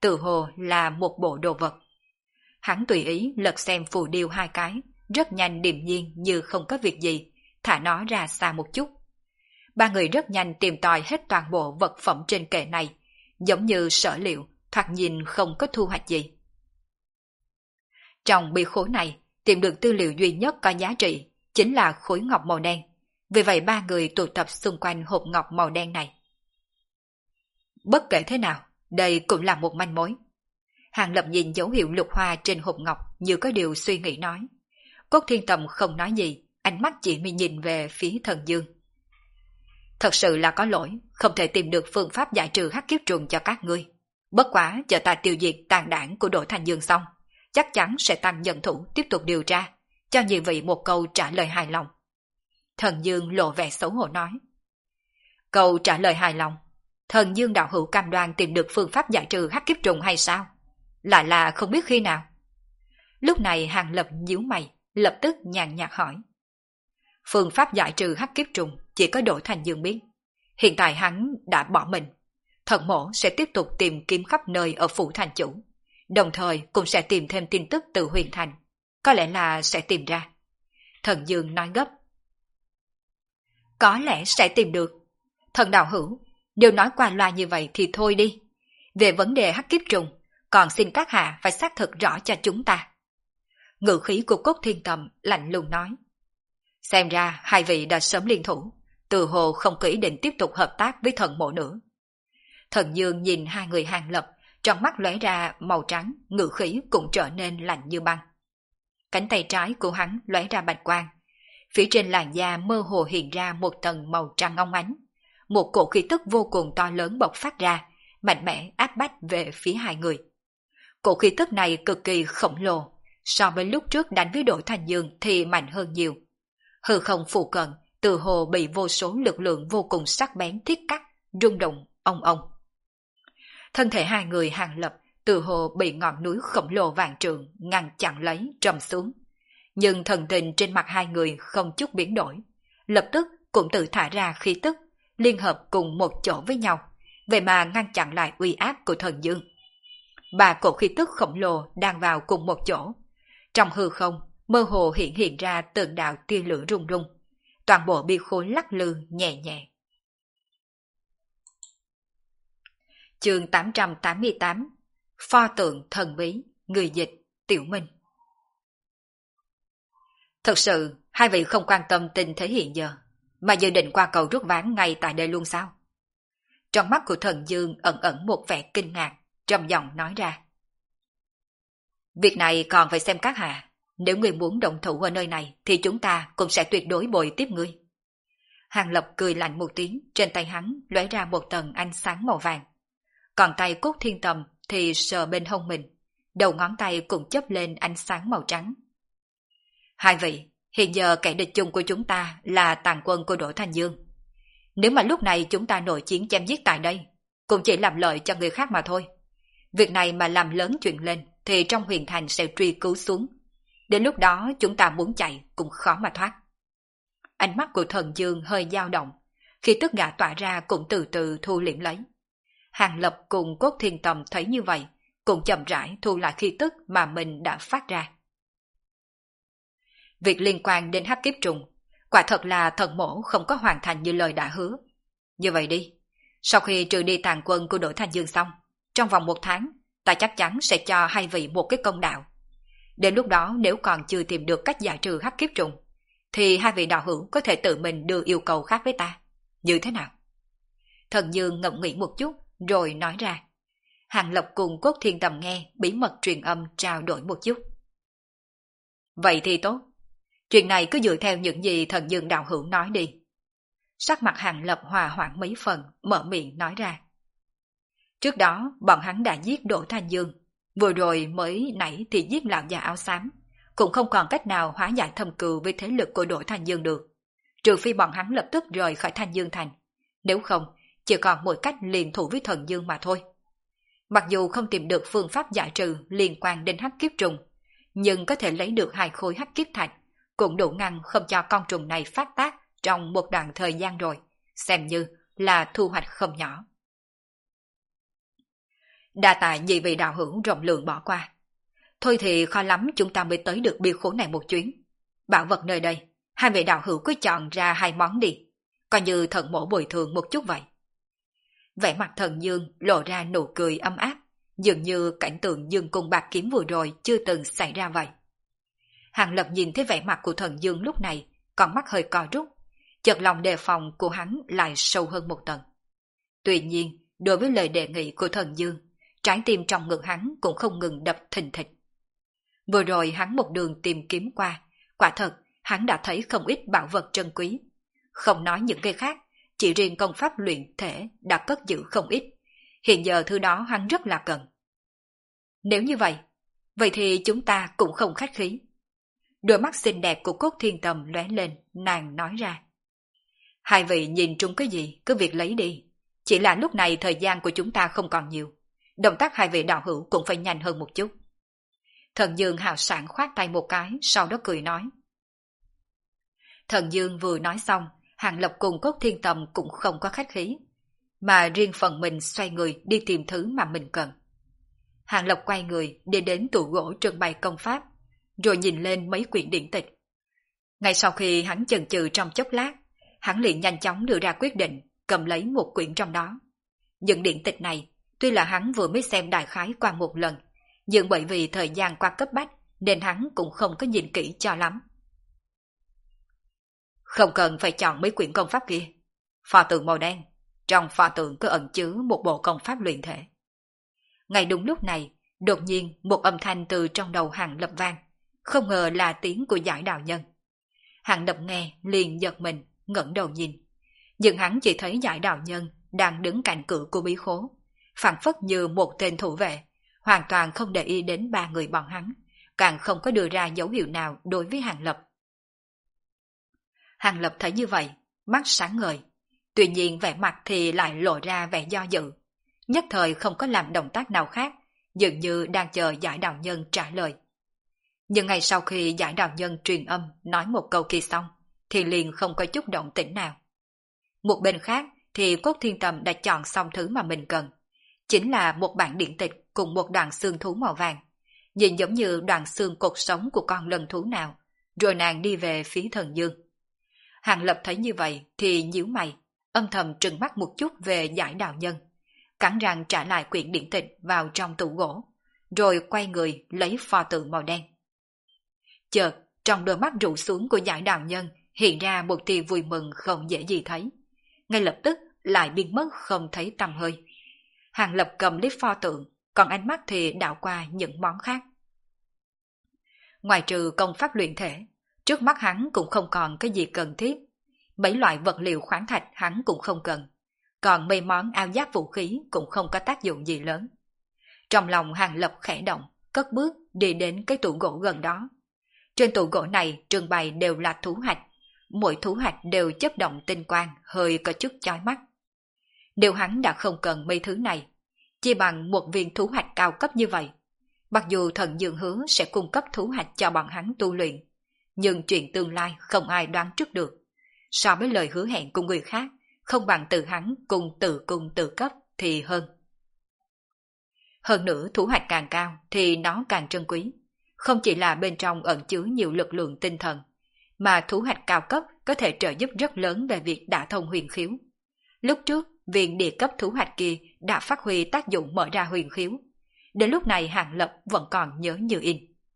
tự hồ là một bộ đồ vật. Hắn tùy ý lật xem phù điêu hai cái, rất nhanh điềm nhiên như không có việc gì, thả nó ra xa một chút. Ba người rất nhanh tìm tòi hết toàn bộ vật phẩm trên kệ này, giống như sở liệu, thoạt nhìn không có thu hoạch gì. Trong bi khối này, tìm được tư liệu duy nhất có giá trị, chính là khối ngọc màu đen. Vì vậy ba người tụ tập xung quanh hộp ngọc màu đen này. Bất kể thế nào, đây cũng là một manh mối. Hàng Lập nhìn dấu hiệu lục hoa trên hộp ngọc như có điều suy nghĩ nói. Cốt Thiên Tầm không nói gì, ánh mắt chỉ mới nhìn về phía Thần Dương. Thật sự là có lỗi, không thể tìm được phương pháp giải trừ hắc kiếp trùng cho các ngươi. Bất quá chờ ta tiêu diệt tàn đảng của Đỗ Thanh Dương xong, chắc chắn sẽ tăng nhân thủ tiếp tục điều tra, cho nhị vị một câu trả lời hài lòng. Thần Dương lộ vẻ xấu hổ nói. Câu trả lời hài lòng, Thần Dương đạo hữu cam đoan tìm được phương pháp giải trừ hắc kiếp trùng hay sao? Lại là không biết khi nào. Lúc này Hàng Lập nhíu mày, lập tức nhàn nhạt hỏi. Phương pháp giải trừ hắc kiếp trùng chỉ có Đỗ Thanh Dương biết. Hiện tại hắn đã bỏ mình. Thần mổ sẽ tiếp tục tìm kiếm khắp nơi ở phủ thành chủ. Đồng thời cũng sẽ tìm thêm tin tức từ Huyền Thành. Có lẽ là sẽ tìm ra. Thần Dương nói gấp. Có lẽ sẽ tìm được. Thần đạo hữu, nếu nói qua loa như vậy thì thôi đi. Về vấn đề hắc kiếp trùng, còn xin các hạ phải xác thực rõ cho chúng ta. Ngữ khí của Cốt Thiên Tầm lạnh lùng nói. Xem ra hai vị đã sớm liên thủ, từ hồ không có ý định tiếp tục hợp tác với thần mộ nữa. Thần Dương nhìn hai người Hàng Lập, trong mắt lóe ra màu trắng, ngữ khí cũng trở nên lạnh như băng. Cánh tay trái của hắn lóe ra bạch quang, phía trên làn da mơ hồ hiện ra một tầng màu trắng óng ánh. Một cổ khí tức vô cùng to lớn bộc phát ra, mạnh mẽ áp bách về phía hai người. Cổ khí tức này cực kỳ khổng lồ, so với lúc trước đánh với Đỗ Thanh Dương thì mạnh hơn nhiều. Hư không phụ cận, từ hồ bị vô số lực lượng vô cùng sắc bén thiết cắt, rung động, ong ong. Thân thể hai người Hàng Lập từ hồ bị ngọn núi khổng lồ vạn trượng ngăn chặn lấy trầm xuống. Nhưng thần tình trên mặt hai người không chút biến đổi, lập tức cũng tự thả ra khí tức, liên hợp cùng một chỗ với nhau, vậy mà ngăn chặn lại uy áp của Thần Dương. Ba cổ khí tức khổng lồ đang vào cùng một chỗ. Trong hư không, mơ hồ hiện ra từng đạo tia lửa rung rung. Toàn bộ bi khối lắc lư nhẹ nhẹ. Chương 888. Pho tượng thần bí, người dịch, Tiểu Minh. Thật sự, hai vị không quan tâm tình thế hiện giờ, mà dự định qua cầu rút ván ngay tại đây luôn sao? Trong mắt của Thần Dương ẩn ẩn một vẻ kinh ngạc, trầm giọng nói ra. Việc này còn phải xem các hạ. Nếu người muốn động thủ ở nơi này thì chúng ta cũng sẽ tuyệt đối bồi tiếp ngươi. Hàng Lập cười lạnh một tiếng, trên tay hắn lóe ra một tầng ánh sáng màu vàng. Còn tay Cốt Thiên Tầm thì sờ bên hông mình, đầu ngón tay cũng chớp lên ánh sáng màu trắng. Hai vị, hiện giờ kẻ địch chung của chúng ta là tàn quân của Đỗ Thanh Dương. Nếu mà lúc này chúng ta nội chiến chém giết tại đây, cũng chỉ làm lợi cho người khác mà thôi. Việc này mà làm lớn chuyện lên thì trong Huyền Thành sẽ truy cứu xuống. Đến lúc đó chúng ta muốn chạy cũng khó mà thoát. Ánh mắt của Thần Dương hơi dao động, khi tức gã tỏa ra cũng từ từ thu liễm lấy. Hàng Lập cùng Cốt Thiên Tầm thấy như vậy, cũng chậm rãi thu lại khí tức mà mình đã phát ra. Việc liên quan đến hắc kiếp trùng, quả thật là thần mổ không có hoàn thành như lời đã hứa. Như vậy đi, sau khi trừ đi tàn quân của Đỗ Thanh Dương xong, trong vòng 1 tháng, ta chắc chắn sẽ cho hai vị một cái công đạo. Đến lúc đó nếu còn chưa tìm được cách giải trừ hắc kiếp trùng, thì hai vị đạo hữu có thể tự mình đưa yêu cầu khác với ta. Như thế nào? Thần Dương ngẫm nghĩ một chút, rồi nói ra. Hàng Lập cùng Cốt Thiên Tầm nghe, bí mật truyền âm trao đổi một chút. Vậy thì tốt. Chuyện này cứ dựa theo những gì Thần Dương đạo hữu nói đi. Sắc mặt Hàng Lập hòa hoãn mấy phần, mở miệng nói ra. Trước đó, bọn hắn đã giết Đỗ Thanh Dương. Vừa rồi mới nãy thì giết lão già áo xám, cũng không còn cách nào hóa giải thâm cừu với thế lực của Đỗ Thanh Dương được. Trừ phi bọn hắn lập tức rời khỏi Thanh Dương Thành. Nếu không, chỉ còn một cách liên thủ với Thần Dương mà thôi. Mặc dù không tìm được phương pháp giải trừ liên quan đến hắc kiếp trùng, nhưng có thể lấy được 2 khối hắc kiếp thạch, cũng đủ ngăn không cho con trùng này phát tác trong một đoạn thời gian rồi, xem như là thu hoạch không nhỏ. Đa tạ nhị vị đạo hữu rộng lượng bỏ qua. Thôi thì khó lắm chúng ta mới tới được bia khố này một chuyến. Bảo vật nơi đây, hai vị đạo hữu cứ chọn ra hai món đi, coi như thần mổ bồi thường một chút vậy. Vẻ mặt Thần Dương lộ ra nụ cười ấm áp, dường như cảnh tượng dương cung bạc kiếm vừa rồi chưa từng xảy ra vậy. Hàng Lập nhìn thấy vẻ mặt của Thần Dương lúc này, con mắt hơi co rút, chợt lòng đề phòng của hắn lại sâu hơn một tầng. Tuy nhiên, đối với lời đề nghị của Thần Dương, trái tim trong ngực hắn cũng không ngừng đập thình thịch. Vừa rồi hắn một đường tìm kiếm qua, quả thật hắn đã thấy không ít bảo vật trân quý. Không nói những cái khác, chỉ riêng công pháp luyện thể đã cất giữ không ít. Hiện giờ thứ đó hắn rất là cần. Nếu như vậy thì chúng ta cũng không khách khí. Đôi mắt xinh đẹp của Cốt Thiên Tầm lóe lên, nàng nói ra. Hai vị nhìn trúng cái gì, cứ việc lấy đi. Chỉ là lúc này thời gian của chúng ta không còn nhiều. Động tác hai vị đạo hữu cũng phải nhanh hơn một chút. Thần Dương hào sảng khoát tay một cái, sau đó cười nói. Thần Dương vừa nói xong, Hàng Lập cùng Cốt Thiên Tầm cũng không có khách khí, mà riêng phần mình xoay người đi tìm thứ mà mình cần. Hàng Lập quay người đi đến tủ gỗ trưng bày công pháp, rồi nhìn lên mấy quyển điển tịch. Ngay sau khi hắn chần chừ trong chốc lát, hắn liền nhanh chóng đưa ra quyết định, cầm lấy một quyển trong đó. Những điển tịch này, tuy là hắn vừa mới xem đại khái qua một lần, nhưng bởi vì thời gian qua cấp bách, nên hắn cũng không có nhìn kỹ cho lắm. Không cần phải chọn mấy quyển công pháp kia. Pho tượng màu đen, trong pho tượng có ẩn chứa một bộ công pháp luyện thể. Ngay đúng lúc này, đột nhiên một âm thanh từ trong đầu Hàng Lập vang, không ngờ là tiếng của Giải Đạo Nhân. Hàng Lập nghe liền giật mình, ngẩng đầu nhìn, nhưng hắn chỉ thấy Giải Đạo Nhân đang đứng cạnh cửa của bí khố, phảng phất như một tên thủ vệ, hoàn toàn không để ý đến ba người bọn hắn, càng không có đưa ra dấu hiệu nào đối với Hàng Lập. Hàng Lập thấy như vậy, mắt sáng ngời, tuy nhiên vẻ mặt thì lại lộ ra vẻ do dự, nhất thời không có làm động tác nào khác, dường như đang chờ Giải Đạo Nhân trả lời. Nhưng ngay sau khi Giải Đạo Nhân truyền âm nói một câu kia xong, thì liền không có chút động tĩnh nào. Một bên khác thì Cốt Thiên Tầm đã chọn xong thứ mà mình cần, chính là một bản điển tịch cùng một đoạn xương thú màu vàng, nhìn giống như đoạn xương cột sống của con lân thú nào, rồi nàng đi về phía Thần Dương. Hàng Lập thấy như vậy thì nhíu mày, âm thầm trừng mắt một chút về Giải Đạo Nhân, cắn răng trả lại quyển điển tịch vào trong tủ gỗ, rồi quay người lấy pho tượng màu đen. Chợt, trong đôi mắt rũ xuống của Giải Đạo Nhân hiện ra một tia vui mừng không dễ gì thấy, ngay lập tức lại biến mất không thấy tăm hơi. Hàng Lập cầm lấy pho tượng, còn ánh mắt thì đảo qua những món khác. Ngoài trừ công pháp luyện thể, trước mắt hắn cũng không còn cái gì cần thiết. Mấy loại vật liệu khoáng thạch hắn cũng không cần, còn mấy món áo giáp vũ khí cũng không có tác dụng gì lớn. Trong lòng Hàng Lập khẽ động, cất bước đi đến cái tủ gỗ gần đó. Trên tủ gỗ này trưng bày đều là thú hạch, mỗi thú hạch đều chớp động tinh quang, hơi có chút chói mắt. Nếu hắn đã không cần mấy thứ này, chỉ bằng một viên thú hạch cao cấp như vậy, mặc dù Thần Dương hứa sẽ cung cấp thú hạch cho bọn hắn tu luyện, nhưng chuyện tương lai không ai đoán trước được. So với lời hứa hẹn của người khác, không bằng tự hắn cùng tự cấp thì hơn. Hơn nữa thú hạch càng cao thì nó càng trân quý, không chỉ là bên trong ẩn chứa nhiều lực lượng tinh thần, mà thú hạch cao cấp có thể trợ giúp rất lớn về việc đả thông huyền khiếu. Lúc trước, viên địa cấp thú hạch kia đã phát huy tác dụng mở ra huyền khiếu. Đến lúc này Hàng Lập vẫn còn nhớ như in.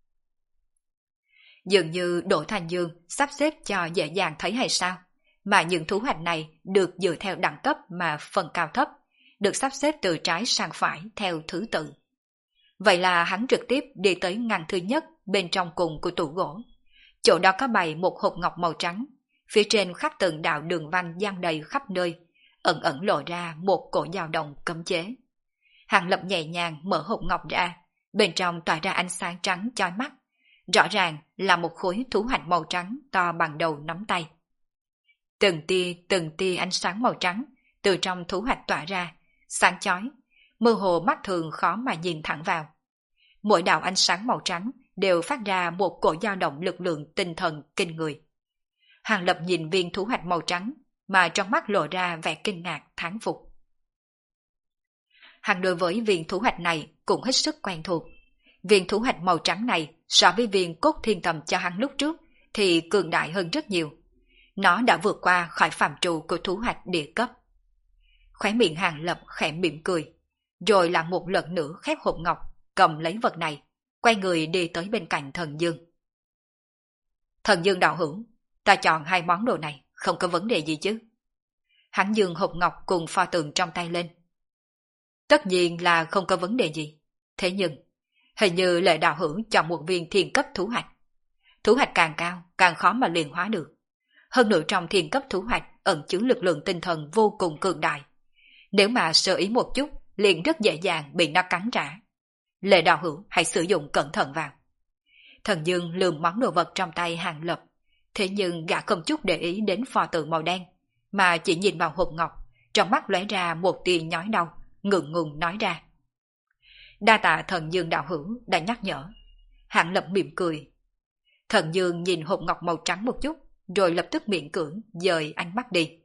Dường như Đỗ Thanh Dương sắp xếp cho dễ dàng thấy hay sao, mà những thú hạch này được dựa theo đẳng cấp mà phần cao thấp, được sắp xếp từ trái sang phải theo thứ tự. Vậy là hắn trực tiếp đi tới ngăn thứ nhất bên trong cùng của tủ gỗ. Chỗ đó có bày một hộp ngọc màu trắng, phía trên khắc từng đạo đường văn dang đầy khắp nơi, ẩn ẩn lộ ra một cổ dao đồng cấm chế. Hàng Lập nhẹ nhàng mở hộp ngọc ra, bên trong tỏa ra ánh sáng trắng chói mắt, rõ ràng là một khối thú hạch màu trắng to bằng đầu nắm tay. Từng tia ánh sáng màu trắng từ trong thú hạch tỏa ra, sáng chói, mơ hồ mắt thường khó mà nhìn thẳng vào. Mỗi đạo ánh sáng màu trắng đều phát ra một cổ dao động lực lượng tinh thần kinh người. Hàng Lập nhìn viên thú hạch màu trắng, mà trong mắt lộ ra vẻ kinh ngạc thán phục. Hắn đối với viên thủ hạch này cũng hết sức quen thuộc. Viên thủ hạch màu trắng này so với viên cốt thiên tầm cho hắn lúc trước thì cường đại hơn rất nhiều. Nó đã vượt qua khỏi phạm trù của thủ hạch địa cấp. Khóe miệng Hàng Lập khẽ mỉm cười, rồi lại một lần nữa khép hộp ngọc, cầm lấy vật này, quay người đi tới bên cạnh Thần Dương. Thần Dương đạo hữu, ta chọn hai món đồ này, không có vấn đề gì chứ? Hắn dương hộp ngọc cùng pho tượng trong tay lên. Tất nhiên là không có vấn đề gì. Thế nhưng, hình như Lệ đạo hữu chọn một viên thiên cấp thú hạch. Thú hạch càng cao, càng khó mà luyện hóa được. Hơn nữa trong thiên cấp thú hạch ẩn chứa lực lượng tinh thần vô cùng cường đại. Nếu mà sơ ý một chút, liền rất dễ dàng bị nó cắn trả. Lệ đạo hữu hãy sử dụng cẩn thận vào. Thần Dương lườm món đồ vật trong tay Hàng Lập, thế nhưng gã không chút để ý đến pho tượng màu đen, mà chỉ nhìn vào hộp ngọc, trong mắt lóe ra một tia nhói đau, ngượng ngùng nói ra. Đa tạ Thần Dương đạo hữu đã nhắc nhở. Hàng Lập mỉm cười. Thần Dương nhìn hộp ngọc màu trắng một chút, rồi lập tức miễn cưỡng dời ánh mắt đi.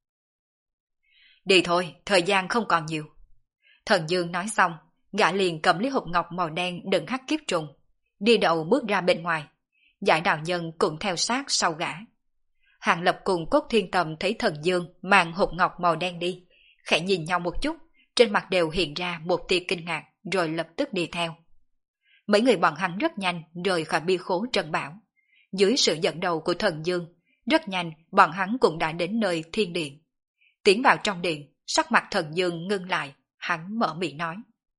Đi thôi, thời gian không còn nhiều. Thần Dương nói xong, gã liền cầm lấy hộp ngọc màu đen đựng hắc kiếp trùng, đi đầu bước ra bên ngoài. Giải đạo nhân cũng theo sát sau gã. Hàng Lập cùng Cốt Thiên Tầm thấy Thần Dương mang hộp ngọc màu đen đi, khẽ nhìn nhau một chút, trên mặt đều hiện ra một tia kinh ngạc, rồi lập tức đi theo. Mấy người bọn hắn rất nhanh rời khỏi bi khố Trần Bảo. Dưới sự dẫn đầu của Thần Dương, rất nhanh bọn hắn cũng đã đến nơi thiên điện. Tiến vào trong điện, sắc mặt Thần Dương ngưng lại, hắn mở miệng nói.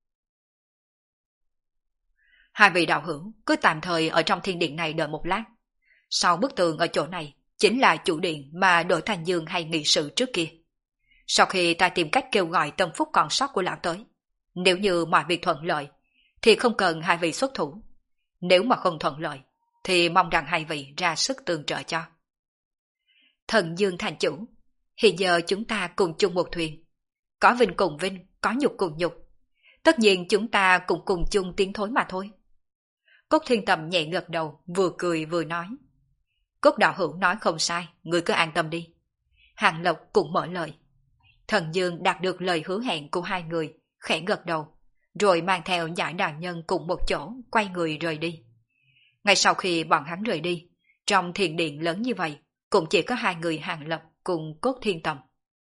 Hai vị đạo hữu cứ tạm thời ở trong thiên điện này đợi một lát. Sau bức tường ở chỗ này chính là chủ điện mà Đỗ Thanh Dương hay nghị sự trước kia. Sau khi ta tìm cách kêu gọi tâm phúc còn sót của lão tới, nếu như mọi việc thuận lợi thì không cần hai vị xuất thủ. Nếu mà không thuận lợi thì mong rằng hai vị ra sức tương trợ cho. Thần Dương thành chủ, hiện giờ chúng ta cùng chung một thuyền. Có vinh cùng vinh, có nhục cùng nhục. Tất nhiên chúng ta cũng cùng chung tiến thối mà thôi. Cốt Thiên Tầm nhẹ gật đầu, vừa cười vừa nói. Cốt đạo hữu nói không sai, người cứ an tâm đi. Hàng Lộc cũng mở lời. Thần Dương đạt được lời hứa hẹn của hai người, khẽ gật đầu, rồi mang theo Giải đạo nhân cùng một chỗ, quay người rời đi. Ngay sau khi bọn hắn rời đi, trong thiền điện lớn như vậy, cũng chỉ có hai người Hàng Lập cùng Cốt Thiên Tầm.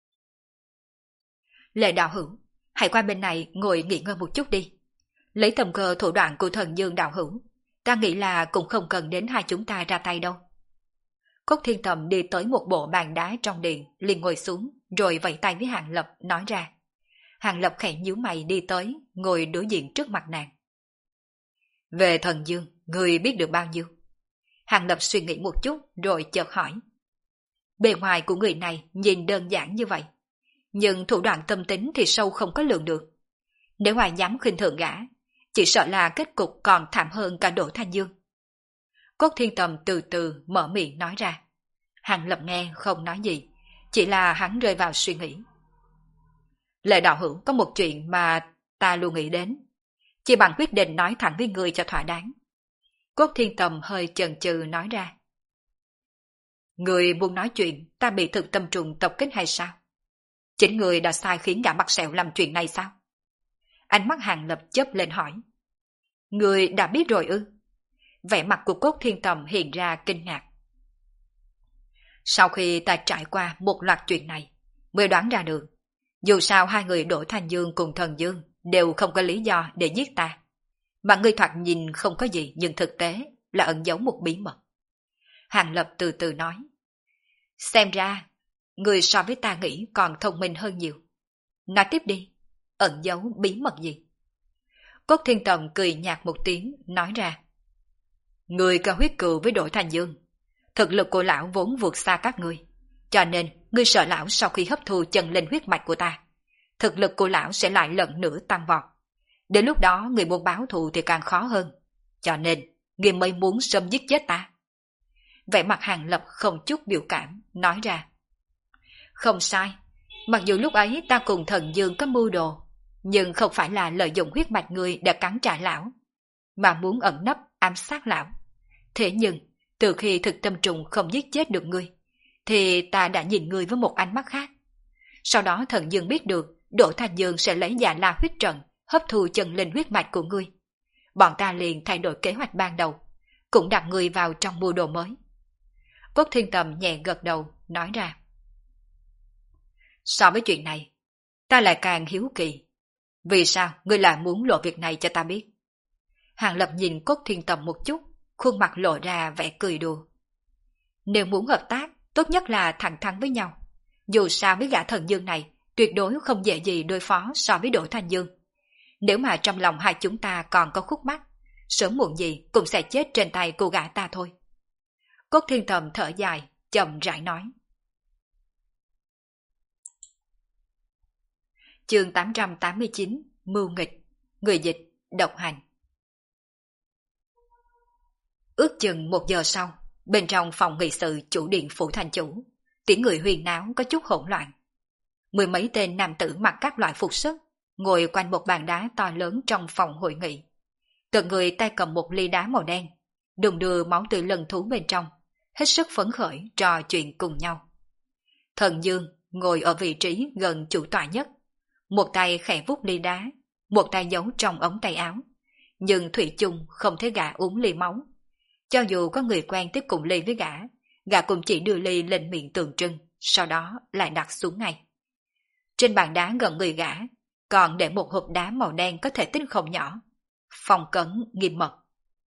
Lệ đạo hữu, hãy qua bên này ngồi nghỉ ngơi một chút đi. Lấy tầm cơ thủ đoạn của Thần Dương đạo hữu, ta nghĩ là cũng không cần đến hai chúng ta ra tay đâu. Cốt Thiên Tầm đi tới một bộ bàn đá trong điện, liền ngồi xuống, rồi vẫy tay với Hàng Lập, nói ra. Hàng Lập khẽ nhíu mày đi tới, ngồi đối diện trước mặt nàng. Về Thần Dương, người biết được bao nhiêu? Hàng Lập suy nghĩ một chút, rồi chợt hỏi. Bề ngoài của người này nhìn đơn giản như vậy, nhưng thủ đoạn tâm tính thì sâu không có lường được. Nếu ai dám khinh thường gã, chỉ sợ là kết cục còn thảm hơn cả Đỗ Thanh Dương. Cốt Thiên Tầm từ từ mở miệng nói ra. Hàng Lập nghe không nói gì, chỉ là hắn rơi vào suy nghĩ. Lệ đạo hữu có một chuyện mà ta luôn nghĩ đến, chỉ bằng quyết định nói thẳng với người cho thỏa đáng. Cốt Thiên Tầm hơi chần chừ nói ra. Người muốn nói chuyện ta bị thực tâm trùng tập kích hay sao? Chính người đã sai khiến gã mặt sẹo làm chuyện này sao? Ánh mắt Hàng Lập chớp lên hỏi. Người đã biết rồi ư? Vẻ mặt của Cốt Thiên Tầm hiện ra kinh ngạc. Sau khi ta trải qua một loạt chuyện này, mới đoán ra được, dù sao hai người Đỗ Thanh Dương cùng Thần Dương đều không có lý do để giết ta. Mà ngươi thoạt nhìn không có gì, nhưng thực tế là ẩn giấu một bí mật. Hàng Lập từ từ nói. Xem ra, người so với ta nghĩ còn thông minh hơn nhiều. Nói tiếp đi, ẩn giấu bí mật gì? Cốt Thiên Tầm cười nhạt một tiếng, nói ra. Người có huyết cừu với Đỗ Thanh Dương. Thực lực của lão vốn vượt xa các ngươi, cho nên ngươi sợ lão sau khi hấp thu chân linh huyết mạch của ta, thực lực của lão sẽ lại lần nữa tăng vọt. Đến lúc đó người muốn báo thù thì càng khó hơn, cho nên ngươi mới muốn sớm giết chết ta. Vẻ mặt Hàng Lập không chút biểu cảm, nói ra. Không sai, mặc dù lúc ấy ta cùng Thần Dương có mưu đồ, nhưng không phải là lợi dụng huyết mạch ngươi để cắn trả lão, mà muốn ẩn nấp ám sát lão. Thế nhưng từ khi thực tâm trùng không giết chết được ngươi, thì ta đã nhìn ngươi với một ánh mắt khác. Sau đó Thần Dương biết được Đỗ Thành Dương sẽ lấy Dạ La huyết trận hấp thu chân linh huyết mạch của ngươi. Bọn ta liền thay đổi kế hoạch ban đầu, cũng đặt ngươi vào trong mưu đồ mới. Cốt Thiên Tầm nhẹ gật đầu, nói ra. So với chuyện này, ta lại càng hiếu kỳ. Vì sao ngươi lại muốn lộ việc này cho ta biết? Hàng Lập nhìn Cốt Thiên Tầm một chút, khuôn mặt lộ ra vẻ cười đùa. Nếu muốn hợp tác, tốt nhất là thẳng thắn với nhau. Dù sao với gã thần dương này, tuyệt đối không dễ gì đối phó so với Đỗ Thanh Dương. Nếu mà trong lòng hai chúng ta còn có khúc mắc, sớm muộn gì cũng sẽ chết trên tay cô gã ta thôi. Cốt Thiên Tầm thở dài, chậm rãi nói. Chương 889, Mưu nghịch, người dịch, độc hành. Ước chừng 1 giờ sau, bên trong phòng nghị sự chủ điện phủ thành chủ, tiếng người huyên náo có chút hỗn loạn. 10 mấy tên nam tử mặc các loại phục sức, ngồi quanh một bàn đá to lớn trong phòng hội nghị. Từng người tay cầm một ly đá màu đen, đùng đưa máu tươi lần thú bên trong, hết sức phấn khởi trò chuyện cùng nhau. Thần Dương ngồi ở vị trí gần chủ tọa nhất, một tay khẽ vuốt ly đá, một tay giấu trong ống tay áo, nhưng thủy chung không thấy gã uống ly máu. Cho dù có người quen tiếp cùng ly với gã cũng chỉ đưa ly lên miệng tượng trưng, sau đó lại đặt xuống ngay. Trên bàn đá gần người gã, còn để một hộp đá màu đen có thể tích không nhỏ. Phong cấn nghiêm mật.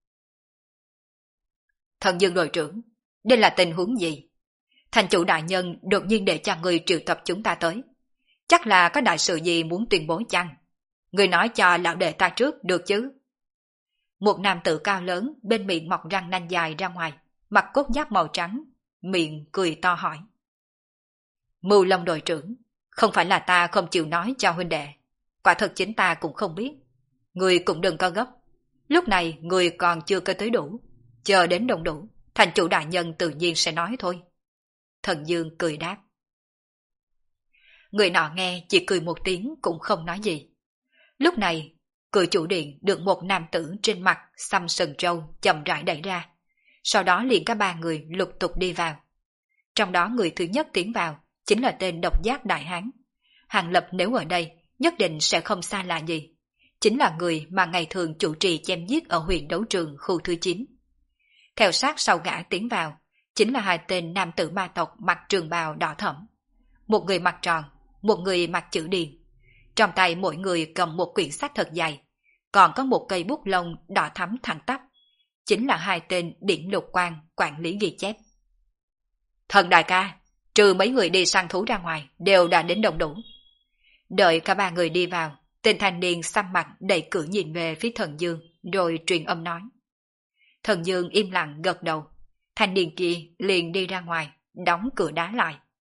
Thần Dương đội trưởng, đây là tình huống gì? Thành chủ đại nhân đột nhiên để cho người triệu tập chúng ta tới. Chắc là có đại sự gì muốn tuyên bố chăng? Người nói cho lão đệ ta trước được chứ? Một nam tử cao lớn bên miệng mọc răng nanh dài ra ngoài, mặc cốt giáp màu trắng, miệng cười to hỏi. Mưu Long đội trưởng, không phải là ta không chịu nói cho huynh đệ. Quả thật chính ta cũng không biết. Người cũng đừng có gấp. Lúc này người còn chưa có tới đủ. Chờ đến đông đủ, thành chủ đại nhân tự nhiên sẽ nói thôi. Thần Dương cười đáp. Người nọ nghe chỉ cười một tiếng cũng không nói gì. Lúc này, cửa chủ điện được một nam tử trên mặt xăm sừng trâu chậm rãi đẩy ra. Sau đó liền cả 3 người lục tục đi vào. Trong đó người thứ nhất tiến vào chính là tên độc giác đại hán. Hàng Lập nếu ở đây nhất định sẽ không xa lạ gì. Chính là người mà ngày thường chủ trì chém giết ở huyện đấu trường khu thứ 9. Theo sát sau gã tiến vào, chính là 2 tên nam tử ma tộc mặc trường bào đỏ thẫm. Một người mặc tròn, một người mặc chữ điền. Trong tay mỗi người cầm một quyển sách thật dày, còn có một cây bút lông đỏ thắm thẳng tắp. Chính là 2 tên điển lục quan quản lý ghi chép. Thần đại ca, trừ mấy người đi săn thú ra ngoài, đều đã đến đông đủ. Đợi cả 3 người đi vào, tên thanh niên xăm mặt đẩy cửa nhìn về phía Thần Dương, rồi truyền âm nói. Thần Dương im lặng gật đầu, thanh niên kia liền đi ra ngoài, đóng cửa đá lại.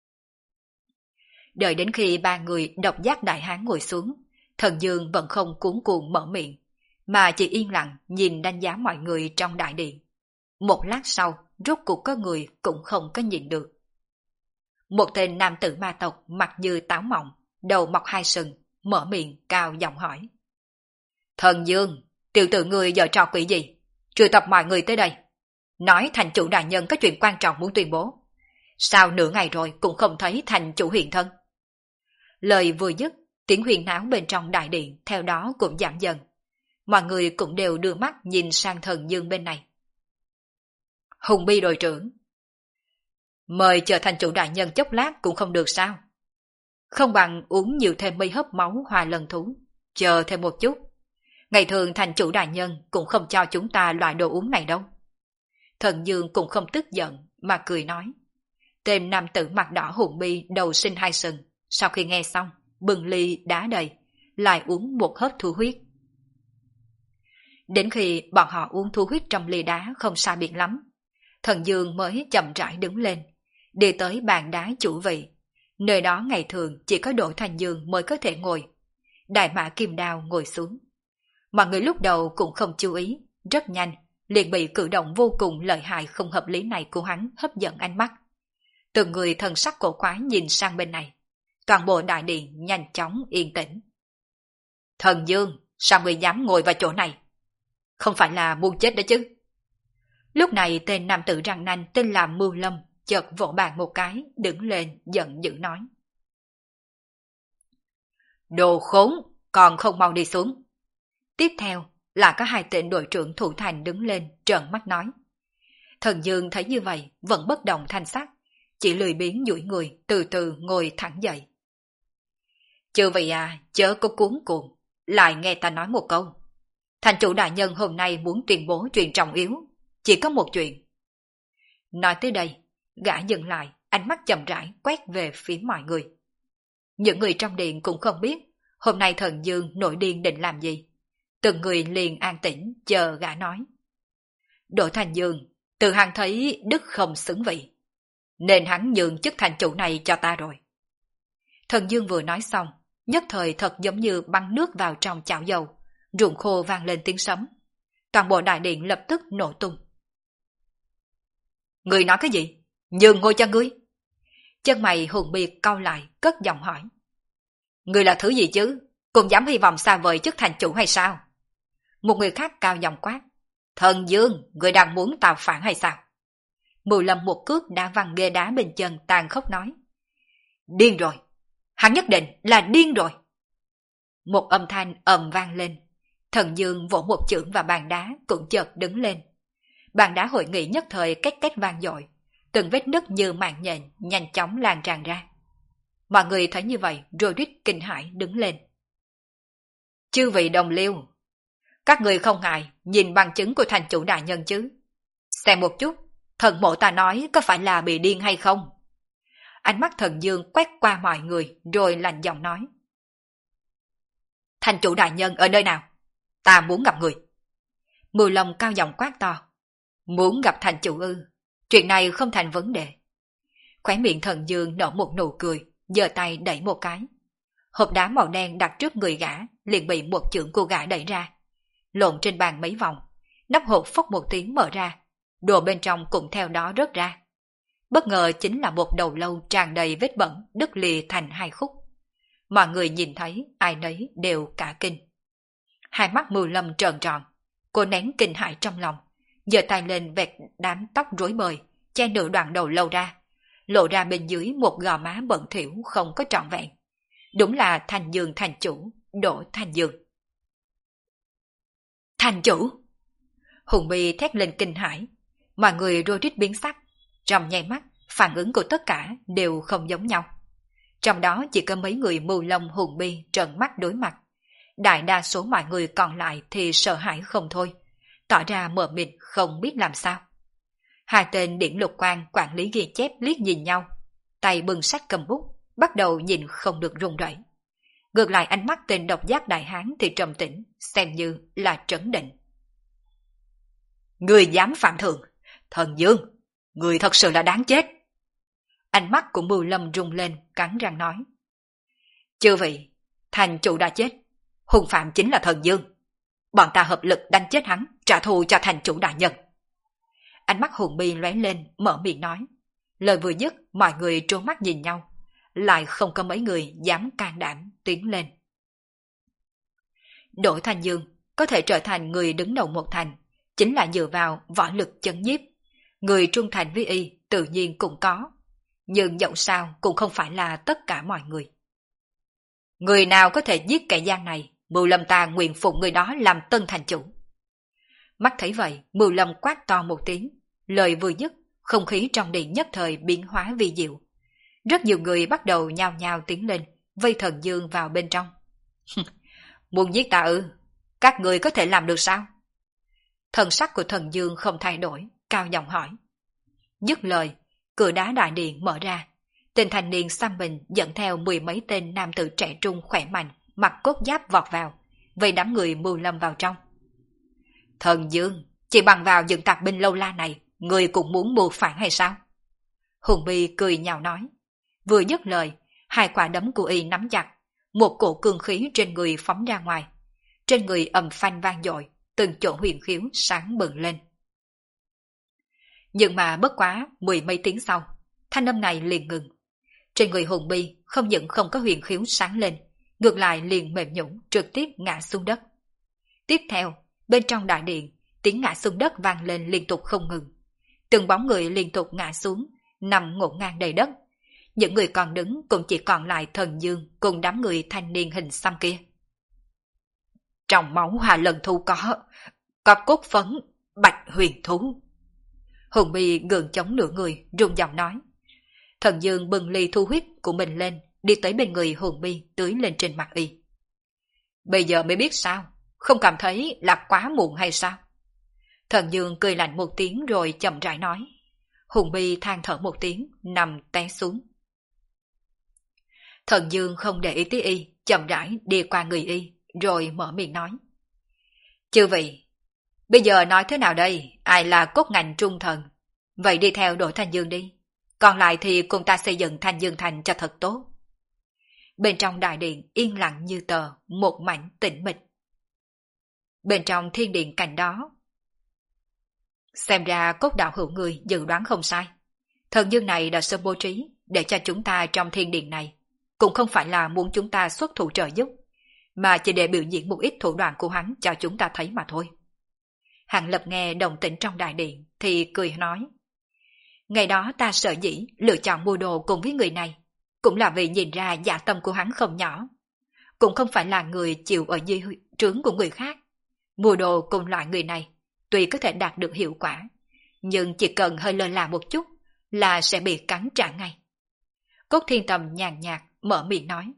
Đợi đến khi 3 người độc giác đại hán ngồi xuống, Thần Dương vẫn không cuống cuồng mở miệng, mà chỉ yên lặng nhìn đánh giá mọi người trong đại điện. Một lát sau, rốt cuộc có người cũng không có nhìn được. Một tên nam tử ma tộc mặt như táo mọng, đầu mọc 2 sừng, mở miệng cao giọng hỏi. Thần Dương, tiểu tử người giở trò quỷ gì? Triệu tập mọi người tới đây. Nói thành chủ đại nhân có chuyện quan trọng muốn tuyên bố. Sao nửa ngày rồi cũng không thấy thành chủ hiện thân? Lời vừa dứt, tiếng huyền náo bên trong đại điện theo đó cũng giảm dần. Mọi người cũng đều đưa mắt nhìn sang Thần Dương bên này. Hùng Bi đội trưởng, mời chờ thành chủ đại nhân chốc lát cũng không được sao? Không bằng uống nhiều thêm mây hấp máu hòa lần thú, chờ thêm một chút. Ngày thường thành chủ đại nhân cũng không cho chúng ta loại đồ uống này đâu. Thần Dương cũng không tức giận mà cười nói. Tên nam tử mặt đỏ Hùng Bi đầu sinh 2 sừng, sau khi nghe xong, bừng ly đá đầy, lại uống một hớp thu huyết. Đến khi bọn họ uống thu huyết trong ly đá không sai biệt lắm, Thần Dương mới chậm rãi đứng lên, đi tới bàn đá chủ vị. Nơi đó ngày thường chỉ có Đỗ Thanh Dương mới có thể ngồi. Đại mã kim đao ngồi xuống. Mọi người lúc đầu cũng không chú ý, rất nhanh, liền bị cử động vô cùng lợi hại không hợp lý này của hắn hấp dẫn ánh mắt. Từng người thần sắc cổ quái nhìn sang bên này. Toàn bộ đại điện nhanh chóng yên tĩnh. Thần Dương, sao người dám ngồi vào chỗ này? Không phải là muốn chết đấy chứ? Lúc này tên nam tử răng nanh tên là Mưu Lâm chợt vỗ bàn một cái, đứng lên giận dữ nói. Đồ khốn, còn không mau đi xuống. Tiếp theo là có hai tên đội trưởng thủ thành đứng lên trợn mắt nói. Thần Dương thấy như vậy vẫn bất động thanh sắc, chỉ lười biếng duỗi người từ từ ngồi thẳng dậy. Chư vị à, chớ có cuống cuồng, lại nghe ta nói một câu. Thành chủ đại nhân hôm nay muốn tuyên bố chuyện trọng yếu, chỉ có một chuyện. Nói tới đây, gã dừng lại, ánh mắt chậm rãi quét về phía mọi người. Những người trong điện cũng không biết hôm nay Thần Dương nổi điên định làm gì. Từng người liền an tĩnh chờ gã nói. Đỗ Thành Dương, từ hắn thấy đức không xứng vị, nên hắn nhường chức thành chủ này cho ta rồi. Thần Dương vừa nói xong, nhất thời thật giống như bắn nước vào trong chảo dầu, ruộng khô vang lên tiếng sấm. Toàn bộ đại điện lập tức nổ tung. Người nói cái gì? Nhường ngôi cho ngươi. Chân mày hùng biệt cau lại, cất giọng hỏi. Ngươi là thứ gì chứ? Cũng dám hy vọng xa vời chức thành chủ hay sao? Một người khác cao giọng quát. Thần Dương, ngươi đang muốn tạo phản hay sao? Mù Lâm một cước đã văng ghê đá bên chân tàn khốc nói. Điên rồi, hắn nhất định là điên rồi. Một âm thanh ầm vang lên. Thần Dương vỗ một chưởng và bàn đá cũng chợt đứng lên. Bàn đá hội nghị nhất thời két két vang dội, từng vết nứt như mạng nhện nhanh chóng lan tràn ra. Mọi người thấy như vậy rồi rít kinh hãi đứng lên. Chư vị đồng liêu, các người không ngại nhìn bằng chứng của thành chủ đại nhân chứ? Xem một chút, thần mộ ta nói có phải là bị điên hay không? Ánh mắt Thần Dương quét qua mọi người rồi lạnh giọng nói. Thành chủ đại nhân ở nơi nào? Ta muốn gặp người. Mười Long cao giọng quát to. Muốn gặp thành chủ ư? Chuyện này không thành vấn đề. Khóe miệng Thần Dương nở một nụ cười, giơ tay đẩy một cái. Hộp đá màu đen đặt trước người gã liền bị một chưởng của gã đẩy ra, lộn trên bàn mấy vòng, nắp hộp phốc một tiếng mở ra, đồ bên trong cũng theo đó rớt ra. Bất ngờ chính là một đầu lâu tràn đầy vết bẩn đứt lìa thành hai khúc. Mọi người nhìn thấy ai nấy đều cả kinh. Hai mắt Mưu Lâm trợn tròn, cô nén kinh hãi trong lòng, giơ tay lên vẹt đám tóc rối bời, che nửa đoạn đầu lâu ra, lộ ra bên dưới một gò má bẩn thỉu không có trọn vẹn. Đúng là Thành Dương thành chủ, Đỗ Thành Dương. Thành chủ! Hùng Bi thét lên kinh hãi, mọi người rối rít biến sắc, trong nháy mắt phản ứng của tất cả đều không giống nhau. Trong đó chỉ có mấy người Mưu Long Hùng Bi trợn mắt đối mặt, đại đa số mọi người còn lại thì sợ hãi không thôi, tỏ ra mờ mịt không biết làm sao. Hai tên Điển Lục Quan quản lý ghi chép liếc nhìn nhau, tay bưng sách cầm bút, bắt đầu nhìn không được run rẩy. Ngược lại ánh mắt tên độc giác đại hán thì trầm tĩnh, xem như là trấn định. Người dám phạm thượng, Thần Dương, người thật sự là đáng chết. Ánh mắt của Mưu Lâm rung lên, cắn răng nói. Chư vị, thành chủ đã chết, hung phạm chính là Thần Dương. Bọn ta hợp lực đánh chết hắn, trả thù cho thành chủ đại nhân. Ánh mắt Hùng Bi lóe lên, mở miệng nói. Lời vừa dứt, mọi người trố mắt nhìn nhau, lại không có mấy người dám can đảm tiến lên. Đỗ Thành Dương có thể trở thành người đứng đầu một thành, chính là dựa vào võ lực chấn nhiếp. Người trung thành với y tự nhiên cũng có, nhưng dẫu sao cũng không phải là tất cả mọi người. Người nào có thể giết kẻ gian này, Mưu Lâm ta nguyện phụng người đó làm tân thành chủ. Mắt thấy vậy, Mưu Lâm quát to một tiếng, lời vừa dứt, không khí trong điện nhất thời biến hóa vi diệu. Rất nhiều người bắt đầu nhao nhao tiến lên, vây Thần Dương vào bên trong. Muốn giết ta ư? Các người có thể làm được sao? Thần sắc của Thần Dương không thay đổi, cao giọng hỏi. Dứt lời, cửa đá đại điện mở ra. Tên thanh niên xăm mình dẫn theo 10 mấy tên nam tử trẻ trung khỏe mạnh, mặc cốt giáp vọt vào, vây đám người Mưu Lâm vào trong. Thần Dương, chỉ bằng vào những tạp binh lâu la này, người cũng muốn mưu phản hay sao? Hùng Bi cười nhạo nói. Vừa dứt lời, hai quả đấm của y nắm chặt, một cổ cương khí trên người phóng ra ngoài. Trên người ầm phanh vang dội, từng chỗ huyền khiếu sáng bừng lên. Nhưng mà bất quá 10 mấy tiếng sau, thanh âm này liền ngừng. Trên người Hùng Bi không những không có huyền khiếu sáng lên, ngược lại liền mềm nhũn trực tiếp ngã xuống đất. Tiếp theo, bên trong đại điện, tiếng ngã xuống đất vang lên liên tục không ngừng. Từng bóng người liên tục ngã xuống, nằm ngổn ngang đầy đất. những người còn đứng cũng chỉ còn lại Thần Dương cùng đám người thanh niên hình xăm kia. Trong máu Hà Lần Thu có cốt phấn bạch huyền thú. Hùng Bi gượng chống nửa người, run giọng nói. Thần Dương bưng ly thu huyết của mình lên, đi tới bên người Hùng Bi tưới lên trên mặt y. Bây giờ mới biết sao, không cảm thấy là quá muộn hay sao? Thần Dương cười lạnh một tiếng rồi chậm rãi nói. Hùng Bi than thở một tiếng, nằm té xuống. Thần Dương không để ý tới y, chậm rãi đi qua người y, rồi mở miệng nói. Chư vị, bây giờ nói thế nào đây, ai là cốt ngành trung thần? Vậy đi theo đội Thanh Dương đi, còn lại thì cùng ta xây dựng Thanh Dương Thành cho thật tốt. Bên trong đại điện yên lặng như tờ, một mảnh tĩnh mịch. Bên trong thiên điện cạnh đó, xem ra Cốt đạo hữu người dự đoán không sai. Thần Dương này đã sớm bố trí để cho chúng ta trong thiên điện này, cũng không phải là muốn chúng ta xuất thủ trợ giúp, mà chỉ để biểu diễn một ít thủ đoạn của hắn cho chúng ta thấy mà thôi. Hàng Lập nghe động tĩnh trong đại điện thì cười nói. Ngày đó ta sợ dĩ lựa chọn mua đồ cùng với người này, cũng là vì nhìn ra dạ tâm của hắn không nhỏ. Cũng không phải là người chịu ở dưới trướng của người khác. Mua đồ cùng loại người này, tuy có thể đạt được hiệu quả, nhưng chỉ cần hơi lơ là một chút là sẽ bị cắn trả ngay. Cốt Thiên Tầm nhàn nhạt mở miệng nói.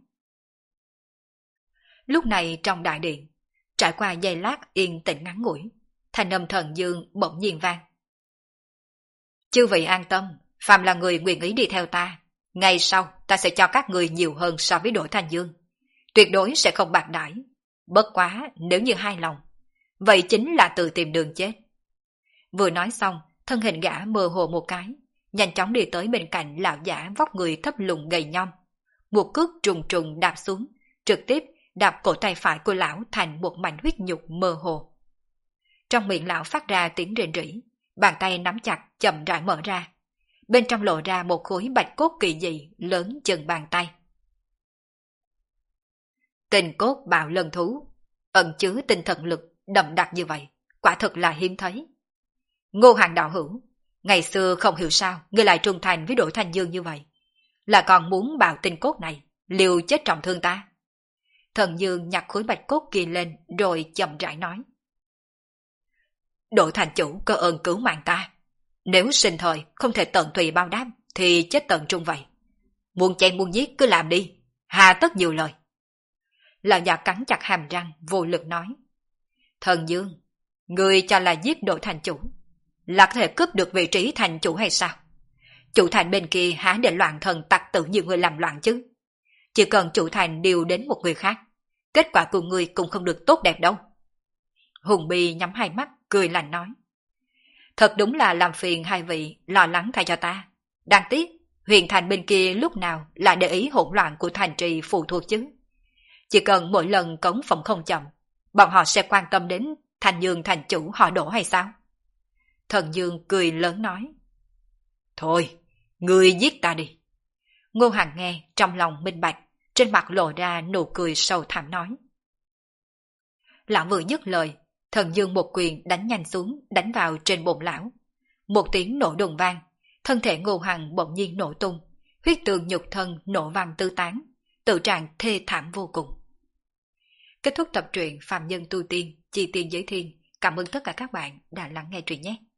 Lúc này trong đại điện, trải qua giây lát yên tĩnh ngắn ngủi, thanh âm Thần Dương bỗng nhiên vang. Chư vị an tâm, phàm là người nguyện ý đi theo ta, ngày sau ta sẽ cho các người nhiều hơn so với đội Thanh Dương. Tuyệt đối sẽ không bạc đãi. Bất quá nếu như hài lòng, vậy chính là tự tìm đường chết. Vừa nói xong, thân hình gã mơ hồ một cái, nhanh chóng đi tới bên cạnh lão giả vóc người thấp lùn gầy nhom. Một cước trùng trùng đạp xuống, trực tiếp đạp cổ tay phải của lão thành một mảnh huyết nhục mơ hồ. Trong miệng lão phát ra tiếng rền rỉ, bàn tay nắm chặt chậm rãi mở ra. Bên trong lộ ra một khối bạch cốt kỳ dị lớn chừng bàn tay. Tình cốt bạo lần thú, ẩn chứa tinh thần lực đậm đặc như vậy, quả thực là hiếm thấy. Ngô Hàng đạo hữu, ngày xưa không hiểu sao ngươi lại trung thành với đội Thanh Dương như vậy, là còn muốn bạo tinh cốt này liều chết trọng thương ta. Thần Dương nhặt khối bạch cốt kia lên rồi chậm rãi nói. Đội thành chủ có ơn cứu mạng ta, nếu sinh thời không thể tận tụy bao đáp thì chết tận trung vậy. Muốn chém muốn giết cứ làm đi, hà tất nhiều lời. Lão già cắn chặt hàm răng vô lực nói. Thần Dương, người cho là giết đội thành chủ là có thể cướp được vị trí thành chủ hay sao? Chủ thành bên kia há để loạn thần tặc tử nhiều người làm loạn chứ. Chỉ cần chủ thành điều đến một người khác, kết quả của người cũng không được tốt đẹp đâu. Hùng Bi nhắm hai mắt cười lạnh nói. Thật đúng là làm phiền hai vị lo lắng thay cho ta. Đáng tiếc, huyền thành bên kia lúc nào lại để ý hỗn loạn của thành trì phụ thuộc chứ. Chỉ cần mỗi lần cống phòng không chậm, bọn họ sẽ quan tâm đến Thanh Dương thành chủ họ đổ hay sao? Thần Dương cười lớn nói. Thôi, ngươi giết ta đi. Ngô Hằng nghe trong lòng minh bạch, trên mặt lộ ra nụ cười sâu thẳm nói. Lão vừa dứt lời, Thần Dương một quyền đánh nhanh xuống, đánh vào trên bụng lão. Một tiếng nổ đùng vang, thân thể Ngô Hằng bỗng nhiên nổ tung, huyết tường nhục thân nổ vang tứ tán, tự trạng thê thảm vô cùng. Kết thúc tập truyện Phàm Nhân Tu Tiên, Chi Tiên Giới Thiên. Cảm ơn tất cả các bạn đã lắng nghe truyện nhé.